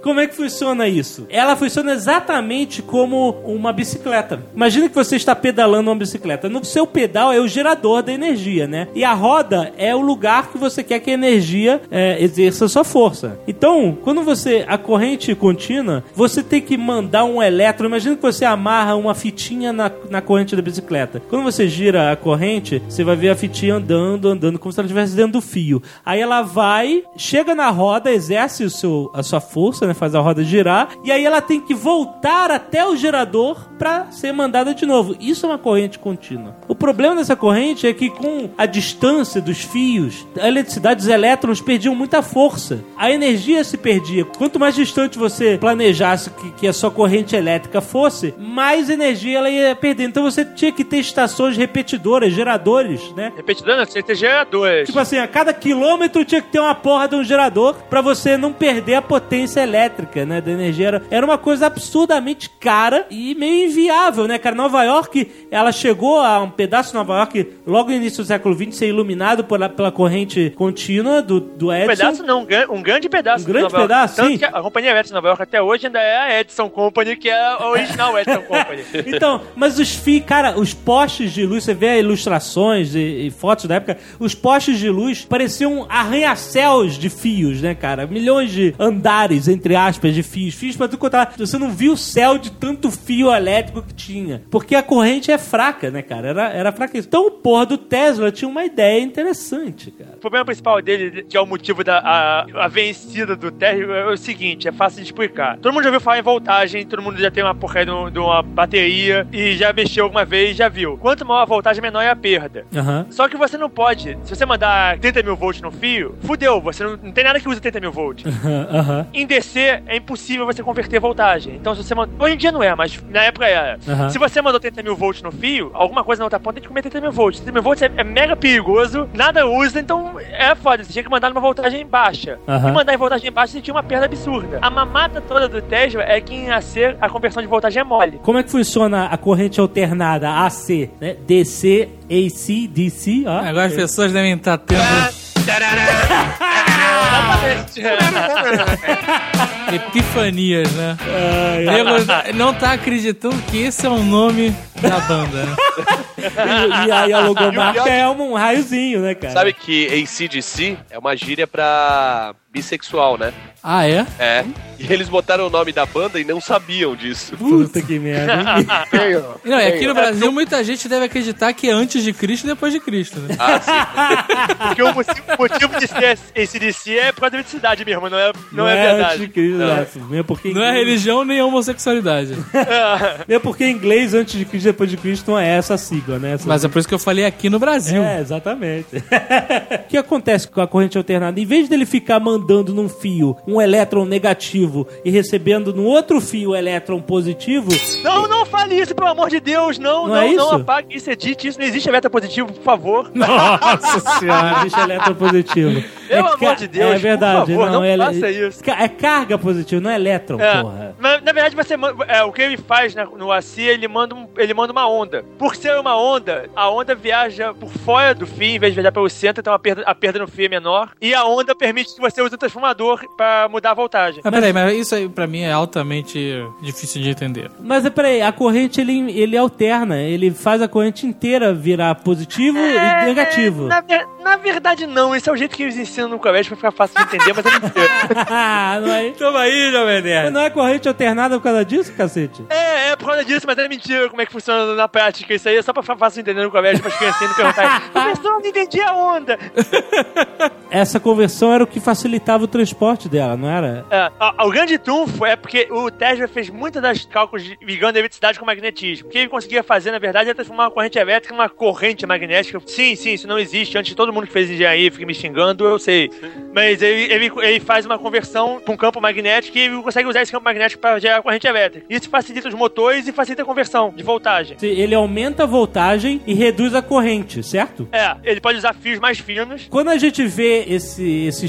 Como é que funciona isso? Ela funciona exatamente como uma bicicleta. Imagina que você está pedalando uma bicicleta. No seu pedal é o gerador da energia, né? E a roda é o lugar que você quer que a energia é, exerça sua força. Então, quando você... A corrente contínua, você tem que mandar um elétron. Imagina que você amarra uma fitinha na, na corrente da bicicleta. Quando você gira a corrente, você vai ver a fitinha andando, andando, como se ela estivesse dentro do fio. Aí ela vai, chega na roda, exerce o seu, a sua força, né? Faz a roda girar. E aí ela tem que voltar até o gerador para ser mandada de novo. Isso é uma corrente contínua. O problema dessa corrente é que com a distância dos fios, a eletricidade, os elétrons perdiam muita força. A energia se perdia. Quanto mais distante você planejasse que, que a sua corrente elétrica fosse, mais energia ela ia perder. Então você tinha que ter estações repetidoras, geradores, né? Repetidora, você tem geradores. Tipo assim, a cada quilômetro tinha que ter uma porra de um gerador pra você não perder a potência elétrica, né? Da energia. Era, era uma coisa absurdamente cara e meio inviável, né, cara? Nova York, ela chegou a um pedaço de Nova York, logo no início do século vinte, ser iluminado pela, pela corrente contínua do, do Edison. Um pedaço não, um, um grande pedaço. Um grande pedaço, Tanto sim. Que a companhia elétrica de Nova York até hoje ainda é a Edison Company, que é a original Edison Company. Então, mas os fios, cara, os postes de luz, você vê ilustrações e, e fotos da época, os postes de luz pareciam arranha-céus de fios, né, cara? Milhões de andares, entre aspas, de fios. Fios pra tu contar. Você não viu o céu de tanto fio elétrico que tinha. Porque a corrente é fraca, né, cara? Era, era fraca. Então, o porra do Tesla tinha uma ideia interessante, cara. O problema principal dele, que é o motivo da a, a vencida do Tesla, é o seguinte, é fácil de explicar. Todo mundo já ouviu falar em voltagem, todo mundo já tem uma porcaria de, de uma bateria e já mexeu alguma vez, já viu. Quanto maior a voltagem, menor é a perda. Uhum. Só que você não pode, se você mandar trinta mil volts no fio, fudeu, você não, não tem nada que use trinta mil volts. Uhum. Em D C, é impossível você converter voltagem. Então, se você manda... Hoje em dia não é, mas na época era. Uhum. Se você mandou trinta mil volts no fio, alguma coisa na outra ponta tem que comer trinta mil volts. trinta mil volts é, é mega perigoso, nada usa, então é foda. Você tinha que mandar numa voltagem baixa. Uhum. E mandar em voltagem baixa, você tinha uma perda absurda. A mamata toda do Tesla é que em A C a conversão de voltagem é mole. Como é que funciona a corrente alternada A C, né? D C, A C, D C, ó. Agora as pessoas devem estar tendo epifanias, né? Nego não tá acreditando que esse é o nome da banda, né? E, e aí a logomarca é um raiozinho, né, cara? Sabe que A C D C é uma gíria pra bissexual, né? Ah, é? É. E eles botaram o nome da banda e não sabiam disso. Puta que merda. Feio. Não, é aqui no Brasil muita gente deve acreditar que é antes de Cristo e depois de Cristo, né? Ah, sim. Porque o motivo, o motivo de ser A C D C é por causa da eletricidade mesmo, não é, não Não é, é verdade. antes de Cristo, Não. né? Mesmo porque Não é religião nem homossexualidade. Mesmo porque em inglês, antes de Cristo e depois de Cristo, não é essa a sigla, né? Essa Mas é por isso que eu falei aqui no Brasil. É, exatamente. O que acontece com a corrente alternada? Em vez dele ficar mandando num fio um elétron negativo e recebendo no outro fio o elétron positivo... Não, não fale isso, pelo amor de Deus. Não, Não não, é não, isso? apague isso, edite isso. Não existe elétron positivo, por favor. Nossa senhora, não existe elétron positivo. Pelo É amor ca- de Deus, É verdade. por favor, não é, faça isso. ca- É carga positiva, não é elétron, É. porra. Na, na verdade, você manda- é, o que ele faz né, no A C, ele manda, um, ele manda uma onda. Por ser uma onda, a onda viaja por fora do fio, em vez de viajar pelo centro, então a perda, a perda no fio é menor. E a onda permite que você use o transformador pra mudar a voltagem. Mas peraí, mas isso aí pra mim é altamente difícil de entender. Mas é, peraí, a corrente ele, ele alterna, ele faz a corrente inteira virar positivo e negativo. Na, ver- na verdade, não. Esse é o jeito que eles ensinam no colégio pra ficar fácil de entender, mas é mentira. não é? Toma aí, Jovem Nerd. Mas não é corrente alternada por causa disso, cacete? É, é por causa disso, mas é mentira como é que funciona na prática. Isso aí é só pra ficar fácil de entender no colégio, pra as criancinhas não perguntarem. Professor, não entendi a onda. Essa conversão era o que facilitava o transporte dela, não era? É, a- o grande trunfo é porque o Tesla fez muitas das cálculos de- ligando a eletricidade com o magnetismo. O que ele conseguia fazer, na verdade, é transformar uma corrente elétrica numa corrente magnética. Sim, sim, isso não existe. Antes de todo mundo que fez engenharia fica me xingando, eu sei. Mas ele, ele, ele faz uma conversão para um campo magnético e ele consegue usar esse campo magnético para gerar corrente elétrica. Isso facilita os motores e facilita a conversão de voltagem. Ele aumenta a voltagem e reduz a corrente, certo? É, ele pode usar fios mais finos. Quando a gente vê esse- esses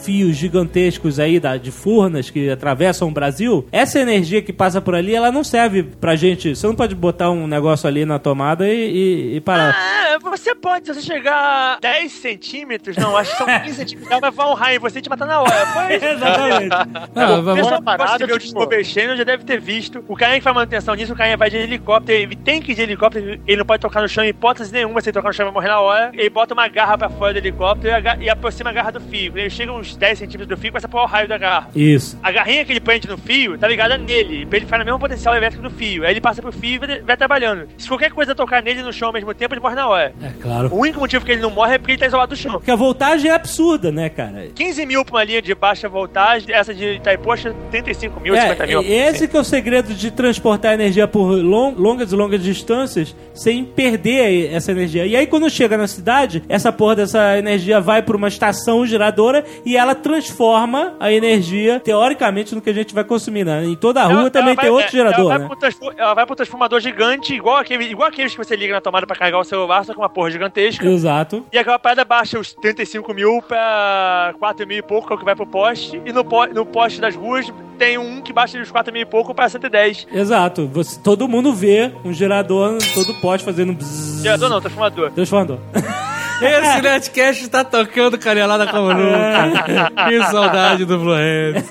fios gigantescos aí da, de Furnas que atravessam o Brasil, essa energia que passa por ali, ela não serve pra gente. Você não pode botar um negócio ali na tomada e, e, e parar. Ah, você pode, se você chegar a dez centímetros, não, acho que são quinze centímetros, ela vai voar um raio em você e te matar na hora. Pois. Exatamente. Não, O vamos pessoal uma que gosta de parada, ver o tipo- Discovery Channel já deve ter visto. O cara que faz manutenção nisso, o cara vai de helicóptero, ele tem que ir de helicóptero, ele não pode tocar no chão em hipótese nenhuma, se ele tocar no chão vai morrer na hora. Ele bota uma garra pra fora do helicóptero e, aga- e aproxima a garra do fio. Quando ele chega uns dez centímetros do fio, começa a pôr o raio da garra. Isso. A garrinha que ele prende no fio tá ligada nele, pra ele ficar no mesmo potencial elétrico do fio. Aí ele passa pro fio e vai, vai trabalhando. Se qualquer coisa tocar nele no chão ao mesmo tempo, ele morre na hora. É claro. O único motivo que ele não morre é porque ele tá isolado do chão. Porque a voltagem é absurda, né, cara? quinze mil pra uma linha de baixa voltagem, essa de Itaipu, trinta e cinco mil, cinquenta mil. É, esse que é o segredo de transportar energia por long, longas e longas distâncias sem perder essa energia. E aí quando chega na cidade, essa porra dessa energia vai pra uma estação geradora e ela transforma a energia, teoricamente, no que a gente vai consumir, né? Em toda a rua Ela- também ela tem vai- outro é, gerador, ela vai né? pro transfor- Ela vai pro transformador gigante, igual, aquele, igual aqueles que você liga na tomada pra carregar o celular, só com uma porra gigantesca. Exato. E aquela parada baixa os trinta e cinco mil pra quatro mil e pouco, que é o que vai pro poste. E no, po- no poste das ruas tem um que baixa dos quatro mil e pouco pra cento e dez. Exato. Você, todo mundo vê um gerador todo poste fazendo bzzz. Gerador não, transformador. Transformador. Esse Nerdcast tá tocando canelada como nunca. Que saudade do Blue Hands.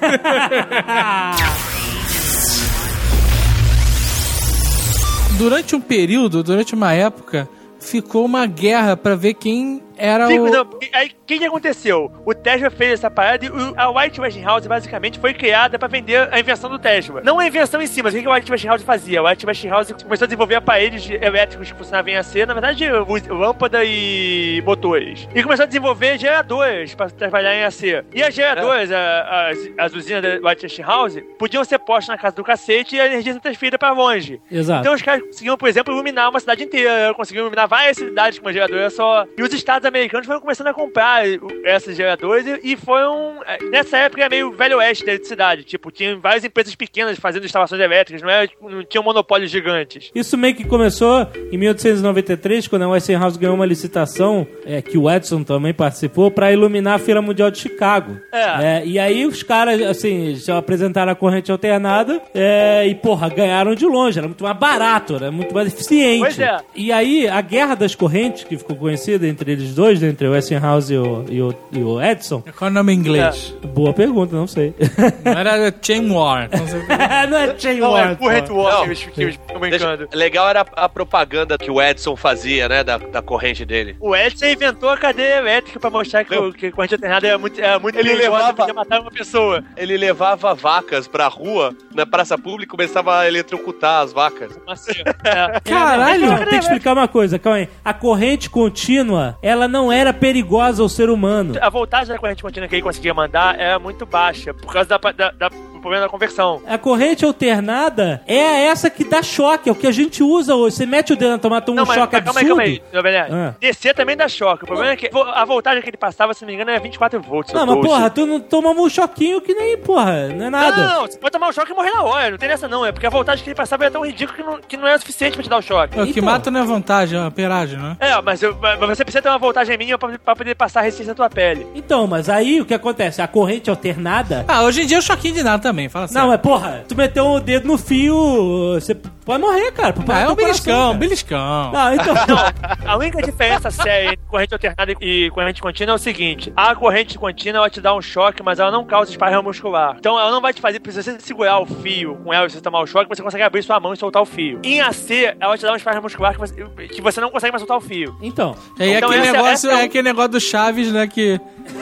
Durante um período, durante uma época, ficou uma guerra pra ver quem era Fico, o... não, aí, o que, que aconteceu? O Tesla fez essa parada e o, a White Westinghouse basicamente foi criada pra vender a invenção do Tesla. Não a invenção em si, mas o que, que a White Westinghouse fazia? A White Westinghouse começou a desenvolver aparelhos elétricos que funcionavam em A C, na verdade, lâmpada e motores. E começou a desenvolver geradores pra trabalhar em A C. E as geradoras, é. a, as, as usinas da White Westinghouse, podiam ser postas na casa do cacete e a energia ser transferida pra longe. Exato. Então os caras conseguiam, por exemplo, iluminar uma cidade inteira, conseguiam iluminar várias cidades com uma geradora só. E os estados americanos foram começando a comprar essas geradoras e, e foram... Nessa época era meio velho oeste da cidade. Tipo, tinha várias empresas pequenas fazendo instalações elétricas, não, era, não tinham monopólios gigantes. Isso meio que começou em mil oitocentos e noventa e três, quando a Westinghouse ganhou uma licitação, é, que o Edison também participou, pra iluminar a Feira Mundial de Chicago. É. É, e aí os caras, assim, já apresentaram a corrente alternada é, e, porra, ganharam de longe. Era muito mais barato, era muito mais eficiente. Pois é. E aí, a Guerra das Correntes, que ficou conhecida entre eles dois, entre o Westinghouse e o, e o, e o Edison... Qual é o nome em inglês? Boa pergunta, não sei. Não era Chain War. Não sei. não é Chain Não, War. é Current pô. War Não. que eles que eles ficam brincando. Deixa- legal era a, a propaganda que o Edson fazia, né, da, da corrente dele. O Edson inventou a cadeia elétrica pra mostrar que, o, que a corrente alternada era muito, era muito Ele perigosa, levava- podia matar uma pessoa. Ele levava vacas pra rua, na praça pública, e começava a eletrocutar as vacas. Assim, é. Caralho, Mas, tem que explicar uma coisa, calma aí. A corrente contínua, ela não era perigosa ao ser humano. A voltagem da corrente contínua que ele conseguia mandar era muito baixa, por causa da, da, da- do problema da conversão. A corrente alternada é essa que dá choque, é o que a gente usa hoje. Você mete o dedo na tomada, toma um mas, choque mas calma aí, absurdo. calma aí, meu velho. Ah. Descer também dá choque. O problema é que a voltagem que ele passava, se não me engano, era vinte e quatro volts. Não, ou mas doze. porra, tu não toma um choquinho que nem, porra, não é nada. Não, não, você pode tomar um choque e morrer na hora. Não tem nessa não. É porque a voltagem que ele passava era tão ridícula que não, que não era suficiente pra te dar o choque. O que Então. mata não é vantagem, é a peragem, né? É, mas, eu- mas você precisa ter uma voltagem mínima pra, pra poder passar a resistência na tua pele. Então, mas aí o que acontece? A corrente alternada... Ah, hoje em dia é um choquinho de nada também, fala sério. Não, mas porra, tu meteu o dedo no fio, você pode morrer, cara. Pode Ah, parar é teu um beliscão, coração, um cara. beliscão. Não, então... A única diferença séria entre corrente alternada e corrente contínua é o seguinte: a corrente contínua ela te dá um choque, mas ela não causa espasmo muscular. Então ela não vai te fazer, se você segurar o fio com ela e você tomar o choque, você consegue abrir sua mão e soltar o fio. Em A C, ela te dá um espasmo muscular que você, que você não consegue mais soltar o fio. Então... E aí Então aquele essa- negócio essa é é um- aquele negócio do Chaves, né? Que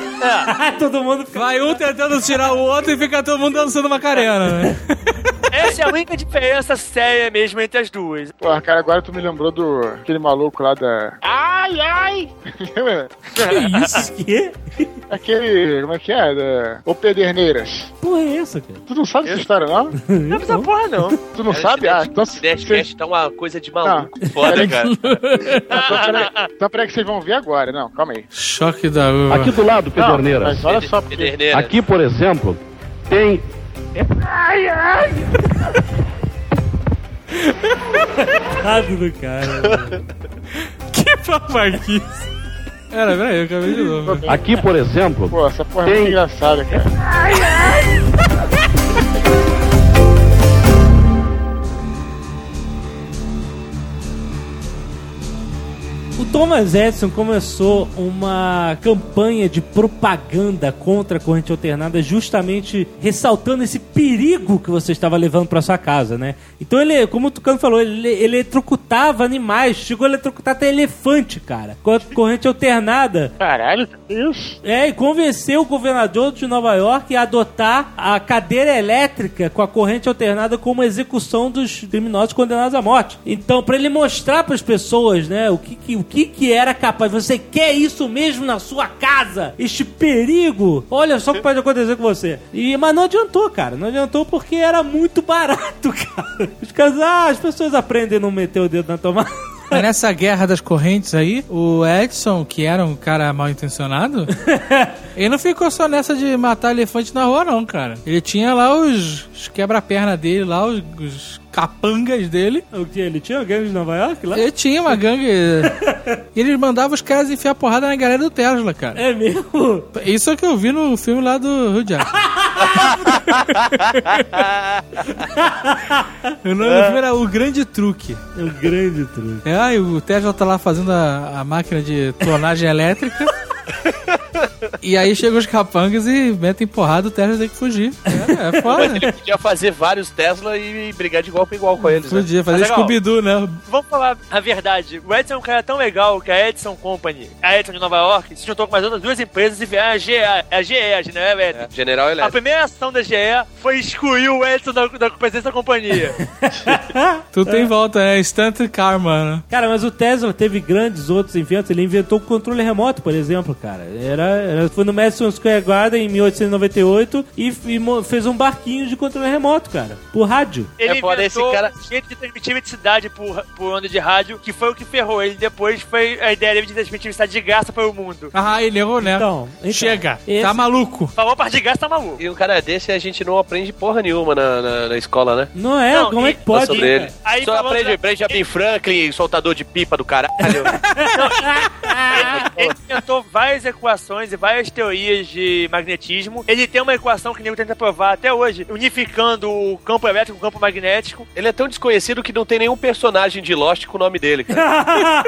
todo mundo fica... vai um tentando tirar o outro e fica todo mundo dançando Macarena, né? Essa é a única diferença séria mesmo entre as duas. Porra, cara, agora tu me lembrou do aquele maluco lá da. Ai, ai! Lembra? Que isso? Que? Aquele. Como é que é? Da... O Pederneiras. Porra é essa, cara? Tu não sabe essa história, não? Não precisa porra, não. Tu não sabe? Ah, então. Esse Nerdcast tá uma coisa de maluco. Não. Foda, cara. Então peraí, então peraí que vocês vão ver agora. Não, calma aí. Choque da uva. Aqui do lado, Não, Pederneiras. mas olha só, porque. Pederneira. Aqui, por exemplo, tem Coitado do cara. Que babaquice. Pera, peraí, eu acabei de novo. Aqui, por exemplo, Pô, essa porra é Tem- muito engraçada, cara. O Thomas Edison começou uma campanha de propaganda contra a corrente alternada, justamente ressaltando esse perigo que você estava levando para sua casa, né? Então ele, como o Tucano falou, ele ele eletrocutava animais, chegou a eletrocutar até elefante, cara, com a corrente alternada. Caralho, que isso? É, e convenceu o governador de Nova York a adotar a cadeira elétrica com a corrente alternada como execução dos criminosos condenados à morte. Então, pra ele mostrar pras pessoas, né, o que que, o que que era capaz. Você quer isso mesmo na sua casa? Este perigo? Olha só o que pode acontecer com você. E, mas não adiantou, cara. Não adiantou porque era muito barato, cara. Os caras, ah, as pessoas aprendem a não meter o dedo na tomada. Mas nessa guerra das correntes aí, o Edison, que era um cara mal intencionado, ele não ficou só nessa de matar elefante na rua, não, cara. Ele tinha lá os, os quebra-perna dele, lá os, os capangas dele. O que? Ele tinha gangue de Nova York lá? Ele tinha uma gangue. E eles mandavam os caras enfiar porrada na galera do Tesla, cara. É mesmo? Isso é o que eu vi no filme lá do Rio de Janeiro. O nome do filme era O Grande Truque. É um grande truque. É, aí o Tesla tá lá fazendo a, a máquina de tonagem elétrica. E aí chegam os capangas e metem porrada, o Tesla tem que fugir. É, é foda. Ele podia fazer vários Tesla e brigar de igual pra igual com eles, né? Podia fazer Mas legal. Scooby-Doo, né? Vamos falar a verdade. O Edison é um cara tão legal que a Edison Company, a Edison de Nova York, se juntou com mais outras duas empresas e vieram a G E, a G E, a General É, Electric. General A Electric. primeira ação da G E foi excluir o Edison da, da presidência da companhia. Tudo tem volta, é instant karma, né? Cara, mas o Tesla teve grandes outros inventos. Ele inventou o controle remoto, por exemplo, cara. Era, era, foi no Madison Square Garden em mil oitocentos e noventa e oito e, e mo- fez um barquinho de controle remoto, cara. Por rádio. Ele É foda, inventou esse cara- um jeito de transmitir eletricidade por, por onda de rádio, que foi o que ferrou ele. Depois foi a ideia dele de transmitir eletricidade de graça para o mundo. Ah, ele errou, né? Então, então, Chega, esse- tá maluco. Falou parte de graça, tá maluco. E um cara desse a gente não aprende porra nenhuma na, na, na escola, né? Não é? Não, Como e- é que pode? Sobre ele. Aí Só falando aprende da- Benjamin Franklin, soltador de pipa do caralho. Ele inventou várias equações e várias teorias de magnetismo. Ele tem uma equação que o nego tenta provar até hoje, unificando o campo elétrico com o campo magnético. Ele é tão desconhecido que não tem nenhum personagem de Lost com o nome dele, cara.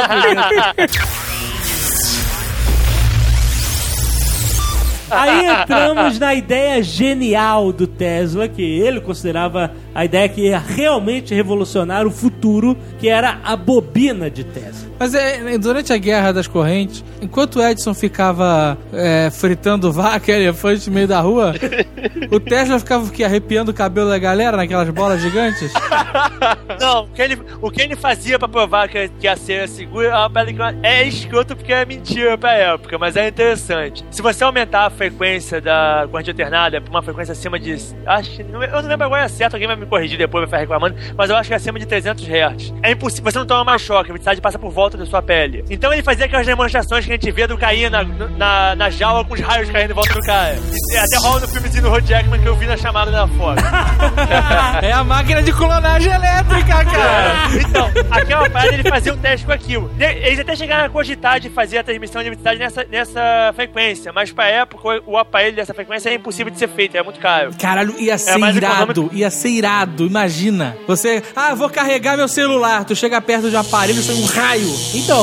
Aí entramos na ideia genial do Tesla, que ele considerava a ideia que ia realmente revolucionar o futuro, que era a bobina de Tesla. Mas é, durante a guerra das correntes, enquanto o Edison ficava é, fritando vaca e elefante no meio da rua, o Tesla ficava o quê? Arrepiando o cabelo da galera naquelas bolas gigantes? Não, o que ele, o que ele fazia pra provar que, que a cera segura é uma parada que é escroto porque é mentira pra época, mas é interessante. Se você aumentar a frequência da corrente alternada pra uma frequência acima de... Acho que, não- eu não lembro agora certo, alguém vai me corrigir depois, vai ficar reclamando, mas eu acho que é acima de trezentos hertz. É impossível, você não toma mais choque, a eletricidade passa por volta da sua pele. Então ele fazia aquelas demonstrações que a gente vê do cair na, na, na jaula com os raios caindo em volta do cara. E até rola no filmezinho do Rod Jackman que eu vi na chamada da foto. É a máquina de clonagem elétrica, cara! Então, aquela parada ele fazia um teste com aquilo. Eles até chegaram a cogitar de fazer a transmissão de eletricidade nessa, nessa frequência, mas pra época o aparelho dessa frequência é impossível de ser feito, é muito caro. Caralho, ia ser mais irado, econômico. ia ser irado, imagina. Você, ah, vou carregar meu celular, tu chega perto de um aparelho e sai um raio. Então,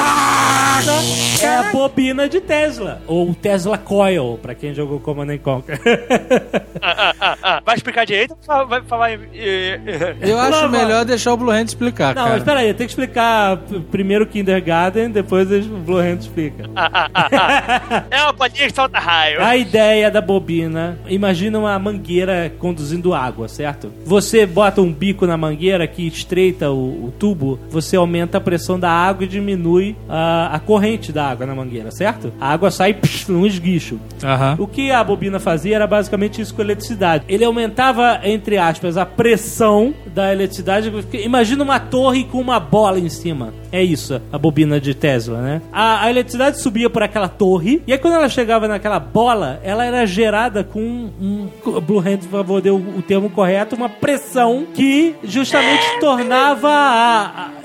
é a bobina de Tesla, ou Tesla Coil, pra quem jogou Command and Conquer. Ah, ah, ah, ah. Vai explicar direito ou vai falar em... Eu acho Não, melhor deixar o Blue Hand explicar, Não, cara. mas peraí, tem que explicar p- primeiro o Kindergarten, depois o Blue Hand explica. Ah, ah, ah, ah. É uma bolinha que solta raio. A ideia da bobina, imagina uma mangueira conduzindo água, certo? Você bota um bico na mangueira que estreita o, o tubo, você aumenta a pressão da água e diminui a, a corrente da água na mangueira, certo? A água sai psh, num esguicho. Aham. O que a bobina fazia era basicamente isso com a eletricidade. Ele aumentava, entre aspas, a pressão da eletricidade. Imagina uma torre com uma bola em cima. É isso, a bobina de Tesla, né? A, a eletricidade subia por aquela torre, e aí quando ela chegava naquela bola, ela era gerada com um... um Blue Hand, por favor, deu o termo correto, uma pressão que justamente tornava a... a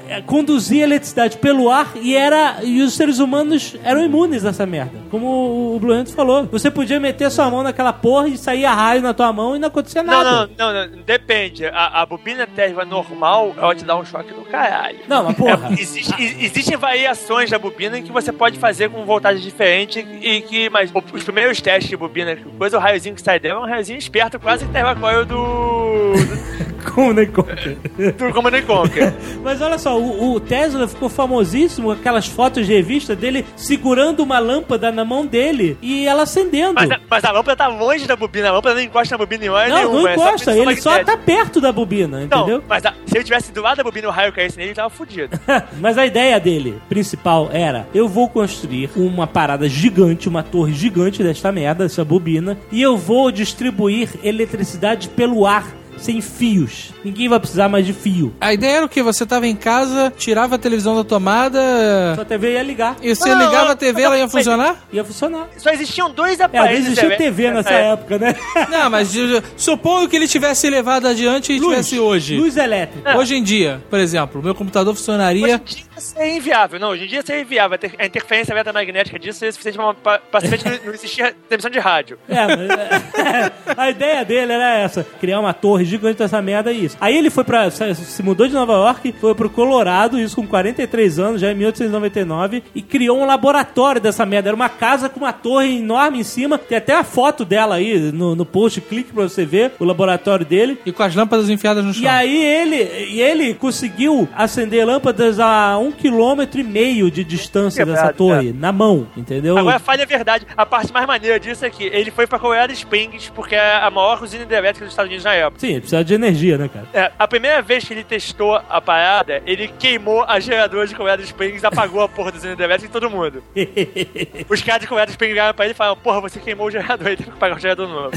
é, conduzia eletricidade pelo ar e, era, e os seres humanos eram imunes a essa merda. Como o Blue Hand falou. Você podia meter sua mão naquela porra e sair a raio na tua mão e não acontecia nada. Não, não, não, não depende. A, a bobina Tesla normal, ela te dá um choque do caralho. Não, mas porra. É, existe, existem variações da bobina em que você pode fazer com voltagem diferente e que, mas os primeiros testes de bobina, coisa, o raiozinho que sai dela é um raiozinho esperto, quase que Tesla Coil do... Command and Conquer. Do Command and Conquer. Mas olha só, o, o Tesla ficou famosíssimo com aquelas fotos de revista dele segurando uma lâmpada na mão dele e ela acendendo. Mas a, mas a lâmpada tá longe da bobina, a lâmpada não encosta na bobina em hora Não, nenhuma, não encosta, é só ele só tá perto da bobina, não, entendeu? Mas a, se ele tivesse do lado da bobina e o raio caísse nele, ele tava fudido. Mas a ideia dele, principal, era: eu vou construir uma parada gigante, uma torre gigante desta merda, dessa bobina, e eu vou distribuir eletricidade pelo ar, sem fios. Ninguém vai precisar mais de fio. A ideia era o quê? Você tava em casa, tirava a televisão da tomada... Sua T V ia ligar. E você não, ligava não, a T V, ela ia funcionar? Ia funcionar. Só existiam dois É, aparelhos. não existia T V nessa é. época, né? Não, mas supondo que ele tivesse levado adiante e Luz, tivesse hoje. Luz elétrica. É. Hoje em dia, por exemplo, o meu computador funcionaria... Hoje em dia seria inviável. Não, hoje em dia seria inviável. A interferência eletromagnética disso seria suficiente para praticamente não existir transmissão de rádio. É, mas, a ideia dele era essa: criar uma torre gigante dessa merda e isso. Aí ele foi pra... se mudou de Nova York, foi pro Colorado, isso com quarenta e três anos, já em mil oitocentos e noventa e nove, e criou um laboratório dessa merda. Era uma casa com uma torre enorme em cima. Tem até a foto dela aí no, no post, clique pra você ver o laboratório dele. E com as lâmpadas enfiadas no chão. E aí ele, e ele conseguiu acender lâmpadas a um quilômetro e meio de distância Quebrado, dessa torre, cara. na mão, entendeu? Agora a falha é verdade. A parte mais maneira disso é que ele foi pra Colorado Springs, porque é a maior usina hidrelétrica dos Estados Unidos na época. Sim, ele precisa de energia, né, cara? É, a primeira vez que ele testou a parada, ele queimou a geradora de Colorado Springs, apagou a porra da usina hidrelétrica em todo mundo. Os caras de Colorado Springs ligaram pra ele e falaram: porra, você queimou o gerador, ele teve que pagar o gerador novo.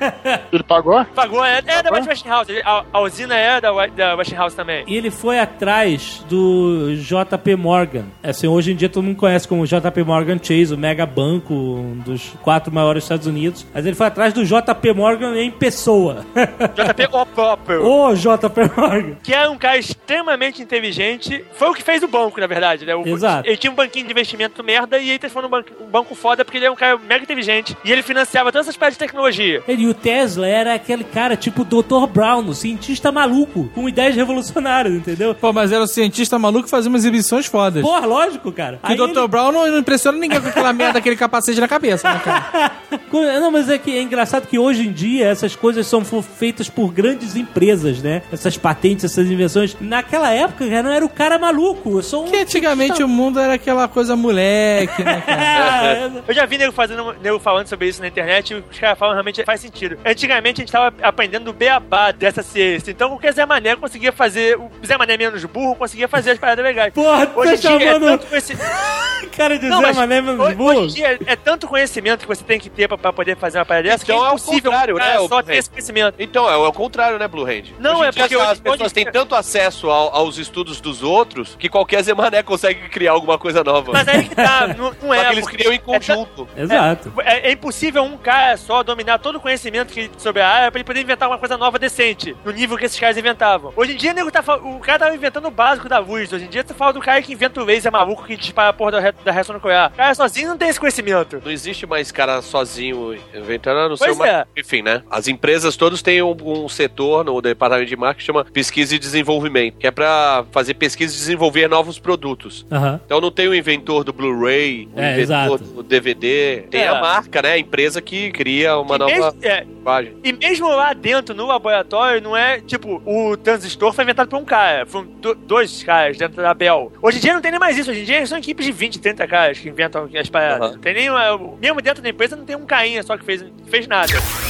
Ele pagou? Pagou, é, é da Westinghouse, a, a usina é da, da Westinghouse também. E ele foi atrás do J P Morgan. Assim, hoje em dia todo mundo conhece como J P Morgan Chase, o mega banco, um dos quatro maiores dos Estados Unidos. Mas ele foi atrás do J P Morgan em pessoa. J P o próprio. Ô, J P Morgan. Que é um cara extremamente inteligente. Foi o que fez o banco, na verdade, né? O, Exato. Ele tinha um banquinho de investimento merda e ele transformou num banco, um banco foda porque ele é um cara mega inteligente. E ele financiava todas essas partes de tecnologia. Ele, e o Tesla era aquele cara tipo doutor Brown, o cientista maluco, com ideias revolucionárias, entendeu? Pô, mas era um cientista maluco que fazia umas exibições fodas. Porra, lógico, cara. Que o doutor ele... Brown não impressiona ninguém com aquela merda, aquele capacete na cabeça, né, cara? Não, mas é que é engraçado que hoje em dia essas coisas são feitas por grandes empresas, né? Essas patentes, essas invenções. Naquela época, cara, não era o cara maluco. Eu sou um que antigamente cientista... o mundo era aquela coisa moleque, né, cara? Eu já vi nego, fazendo, nego falando sobre isso na internet e os caras falam realmente faz sentido. Antigamente a gente tava aprendendo o beabá dessa ciência. Então qualquer Zé Mané conseguia fazer... O Zé Mané menos burro conseguia fazer as paradas legais. Porra, hoje tá em dia chamando... é tanto conhecimento... cara de não, Zé Mané menos burro? Hoje em dia é, é tanto conhecimento que você tem que ter pra, pra poder fazer uma parada dessa então que é é o impossível contrário, né, só o ter esse conhecimento. Então, é o, é o contrário, né, Blue Hand? Não, hoje é porque... as hoje, pessoas hoje... têm tanto acesso ao, aos estudos dos outros que qualquer Zé Mané consegue criar alguma coisa nova. Mas aí que tá, não, não é. Só que eles criam em conjunto. É, Exato. É, é impossível um cara só dominar todo o conhecimento que, sobre a área pra ele poder inventar uma coisa nova decente, no nível que esses caras inventavam. Hoje em dia, nego tá, o cara tava inventando o básico da luz. Hoje em dia, você fala do cara que inventa o laser maluco que dispara a porra da, da reação nuclear. O cara sozinho não tem esse conhecimento. Não existe mais cara sozinho inventando, a não ser Pois uma... é. Enfim, né? As empresas todas têm um, um setor no departamento de marketing que chama pesquisa e desenvolvimento, que é pra fazer pesquisa e desenvolver novos produtos. Uhum. Então não tem o inventor do Blu-ray, o É, inventor exato. do D V D, tem É. a marca, né? A empresa que cria uma E nova mesmo, é, linguagem. e mesmo lá dentro, no laboratório, não é, tipo, o transistor foi inventado por um cara. Foram do, dois caras dentro da Bell. Hoje em dia não tem nem mais isso. Hoje em dia são equipes de vinte, trinta caras que inventam as paradas. Uhum. Não tem nem uma, mesmo dentro da empresa não tem um cainha só que fez, fez nada.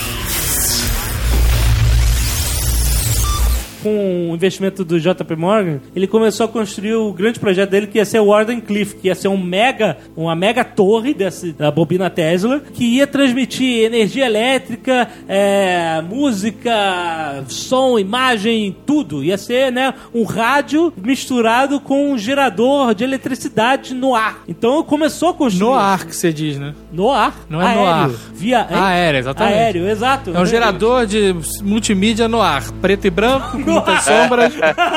Com o investimento do J P Morgan, ele começou a construir o grande projeto dele, que ia ser o Wardenclyffe, que ia ser um mega, uma mega torre desse, da bobina Tesla, que ia transmitir energia elétrica, é, música, som, imagem, tudo. Ia ser, né, um rádio misturado com um gerador de eletricidade no ar. Então começou a construir... No ar que você diz, né? No ar. Não é aéreo. no ar. Via... Aéreo, exatamente. Aéreo, exato. É um gerador de multimídia no ar, preto e branco, com muitas sombras.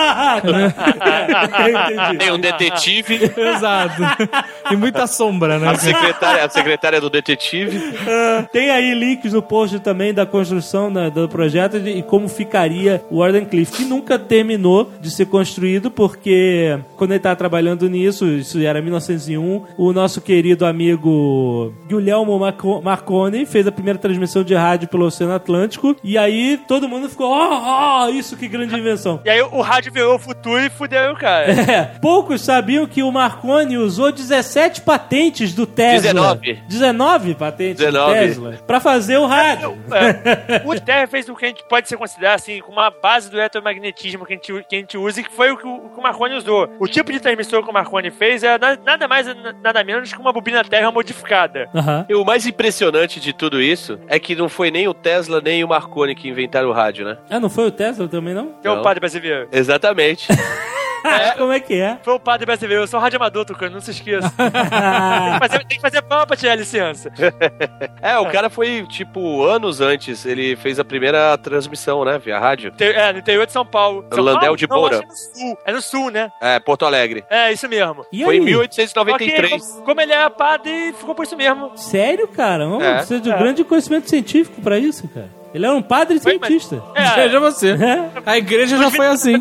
Tem um detetive. Exato. E muita sombra, né? A secretária, a secretária do detetive. Uh, tem aí links no post também da construção né, do projeto de, e como ficaria o Wardenclyffe, que nunca terminou de ser construído, porque quando ele estava trabalhando nisso, isso era mil novecentos e um, o nosso querido amigo Guglielmo Marco- Marconi fez a primeira transmissão de rádio pelo Oceano Atlântico, e aí todo mundo ficou, ó, oh, oh, isso que grande invenção. E aí o rádio virou o futuro e fudeu o cara. É, poucos sabiam que o Marconi usou dezessete patentes do Tesla. dezenove. dezenove patentes dezenove. do Tesla pra fazer o rádio. É, o Tesla fez o que a gente pode ser considerado assim, com uma base do eletromagnetismo que a gente, que a gente usa e que foi o que o, o que o Marconi usou. O tipo de transmissor que o Marconi fez é na, nada mais, nada menos que uma bobina Terra modificada. Uhum. E o mais impressionante de tudo isso é que não foi nem o Tesla nem o Marconi que inventaram o rádio, né? Ah, não foi o Tesla também, não? Que é o Não. padre brasileiro. Exatamente. É. Como é que é? Foi o padre brasileiro, eu sou radioamador, Tucano, não se esqueça. tem, que fazer, tem que fazer prova pra tirar a licença. É, o cara foi, tipo, anos antes. Ele fez a primeira transmissão, né? Via rádio. Te- É, no interior de São Paulo. São Landel Paulo? de Não, Moura. acho que é no sul. É no sul, né? É, Porto Alegre. É, isso mesmo. E Foi aí? em mil oitocentos e noventa e três. Ok, como, como ele era padre, ficou por isso mesmo. Sério, cara? Não, É. precisa de um É. grande conhecimento científico pra isso, cara. Ele era um padre Foi, mas- cientista. É, Seja você. É. A igreja já foi assim.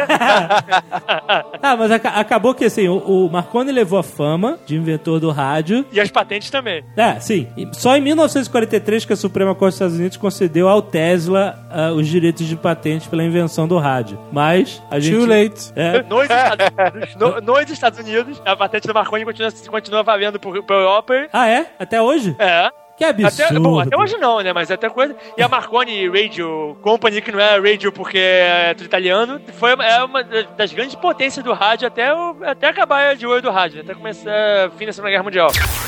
Ah, mas aca- acabou que assim, o, o Marconi levou a fama de inventor do rádio. e as patentes também. É, sim. E só em mil novecentos e quarenta e três que a Suprema Corte dos Estados Unidos concedeu ao Tesla ah, os direitos de patente pela invenção do rádio. Mas a gente... Too late. É, Nos Estados Unidos, no- nos Estados Unidos, a patente do Marconi continua, continua valendo por, por Europa. Ah, é? Até hoje? É. Que absurdo. Até, bom, até hoje não, né? Mas até coisa. E a Marconi Radio Company, que não é radio porque é tudo italiano, foi é uma das grandes potências do rádio até, o, até acabar de ouro do rádio, até começar a fim da Segunda Guerra Mundial.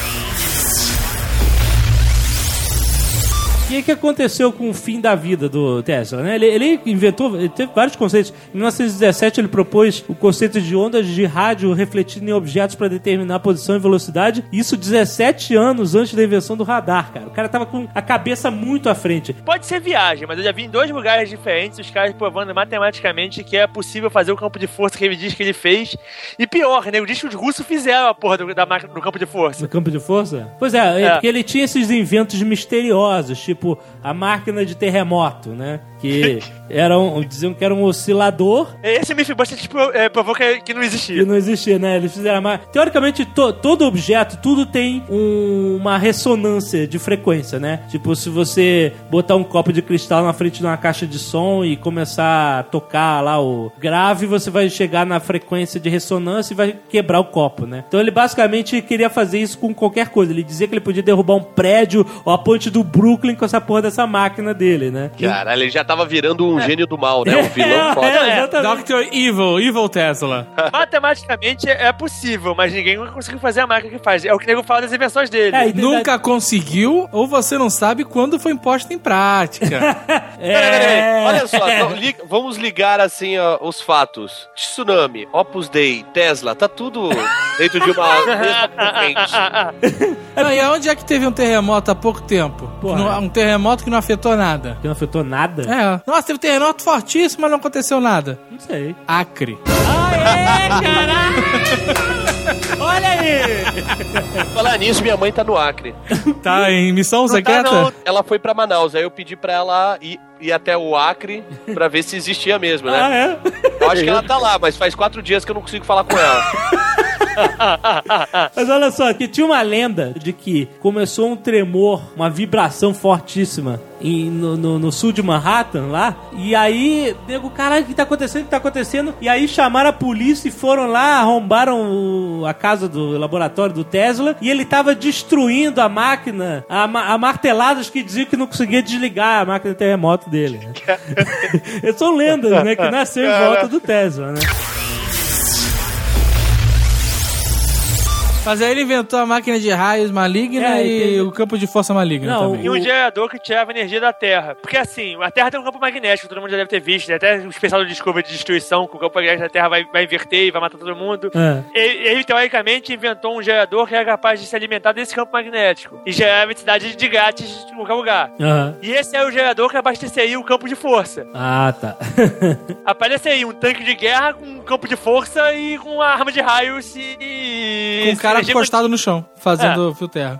O que, que aconteceu com o fim da vida do Tesla, né? Ele, ele inventou, ele teve vários conceitos. Em mil novecentos e dezessete ele propôs o conceito de ondas de rádio refletindo em objetos para determinar a posição e velocidade. Isso dezessete anos antes da invenção do radar, cara. O cara tava com a cabeça muito à frente. Pode ser viagem, mas eu já vi em dois lugares diferentes os caras provando matematicamente que é possível fazer o campo de força que ele diz que ele fez. E pior, né? Ele diz que os russos fizeram a porra do, da máquina do campo de força. No campo de força? Pois é, é, É. porque ele tinha esses inventos misteriosos, tipo a máquina de terremoto, né? Que eram, diziam que era um oscilador Esse Mythbusters tipo, é, provou que, que não existia. que não existia, né? Eles fizeram a máquina. Teoricamente, to, todo objeto, tudo tem um- uma ressonância de frequência, né? Tipo, se você botar um copo de cristal na frente de uma caixa de som e começar a tocar lá o grave, você vai chegar na frequência de ressonância e vai quebrar o copo, né? Então ele basicamente queria fazer isso com qualquer coisa. Ele dizia que ele podia derrubar um prédio ou a ponte do Brooklyn com essa porra dessa máquina dele, né? Caralho, ele já tava virando um gênio do mal, né? Um vilão É, foda. é, exatamente. doutor Evil, Evil Tesla. Matematicamente é possível, mas ninguém conseguiu fazer a máquina que faz. É o que o nego fala das invenções dele. É, e- Nunca conseguiu ou você não sabe quando foi imposta em prática. É. Peraí, peraí, olha só, então, li- vamos ligar assim ó, os fatos. Tsunami, Opus Dei, Tesla, tá tudo dentro de uma mesma corrente. Não, e onde é que teve um terremoto há pouco tempo? Porra. Não- um terremoto que não afetou nada. Que não afetou nada? É. Nossa, teve um terremoto fortíssimo, mas não aconteceu nada. Não sei. Acre. Aê, caralho! Olha aí! Falar nisso, minha mãe tá no Acre. Tá em missão secreta? não. Ela foi pra Manaus, aí eu pedi pra ela ir, ir até o Acre pra ver se existia mesmo, né? Ah, é? Eu acho que ela tá lá, mas faz quatro dias que eu não consigo falar com ela. Mas olha só, que tinha uma lenda de que começou um tremor, uma vibração fortíssima em- no, no- no sul de Manhattan, lá. E aí, nego, caralho, o que tá acontecendo? O que tá acontecendo? E aí chamaram a polícia e foram lá, arrombaram o- a casa do laboratório do Tesla. E ele tava destruindo a máquina a, ma- a marteladas que diziam que não conseguia desligar a máquina de terremoto dele. Né? Essas são lendas, né? Que nasceu em volta do Tesla, né? Mas aí ele inventou a máquina de raios maligna É, e ele- o campo de força maligna Não, também. E um gerador que tirava energia da Terra. Porque assim, a Terra tem um campo magnético, todo mundo já deve ter visto. Até o especial do Discovery de destruição, que o campo magnético da Terra vai, vai inverter e vai matar todo mundo. É. Ele, ele, teoricamente, inventou um gerador que era capaz de se alimentar desse campo magnético. E gerar eletricidade de grátis em qualquer lugar. Aham. E esse é o gerador que abasteceria o campo de força. Ah, tá. Apareceria um tanque de guerra com um campo de força e com uma arma de raios e... Com o cara energia- encostado no chão, fazendo fio terra.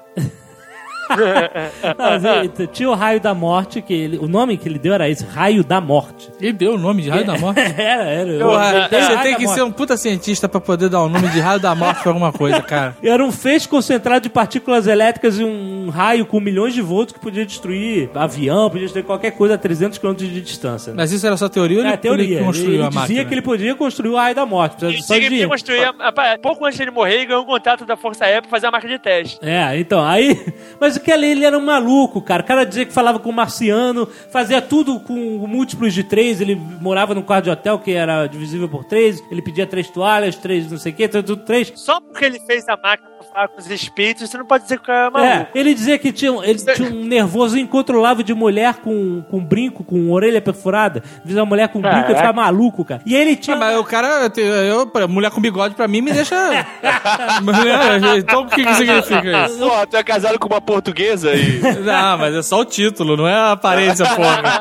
Não, mas ele- tinha o Raio da Morte, que ele, o nome que ele deu era esse, Raio da Morte. Ele deu o nome de raio da morte? Era, era. Porra, Tem você Raio tem da que Morte. ser um puta cientista pra poder dar o nome de raio da morte pra alguma coisa, cara. Era um feixe concentrado de partículas elétricas e um raio com milhões de volts que podia destruir avião, podia destruir qualquer coisa a trezentos quilômetros de distância. Né? Mas isso era só teoria ou É, ele, teoria. ele construiu ele a dizia máquina? que ele podia construir o Raio da Morte. Precisava Ele só de tinha que dinheiro. construir, a- a- pouco antes dele morrer, ele ganhou um contrato da Força Aérea pra fazer a marca de teste. É, então, aí... Mas o que ele era um maluco, cara. O cara dizia que falava com o marciano, fazia tudo com múltiplos de três, ele morava num quarto de hotel que era divisível por três, ele pedia três toalhas, três não sei o que, tudo três. Só porque ele fez a máquina pra falar com os espíritos, você não pode dizer que o cara é É, maluco. ele dizia que tinha, um- ele tinha um nervoso incontrolável de mulher com, com brinco, com orelha perfurada. Visa uma mulher com brinco e fica maluco, cara. E ele tinha... Ah, mas o cara, eu, eu- mulher com bigode pra mim me deixa... Mulher, então o que, que significa isso? Pô, tu é casado com uma portuguesa e... Não, mas é só o título, não é a aparência, porra.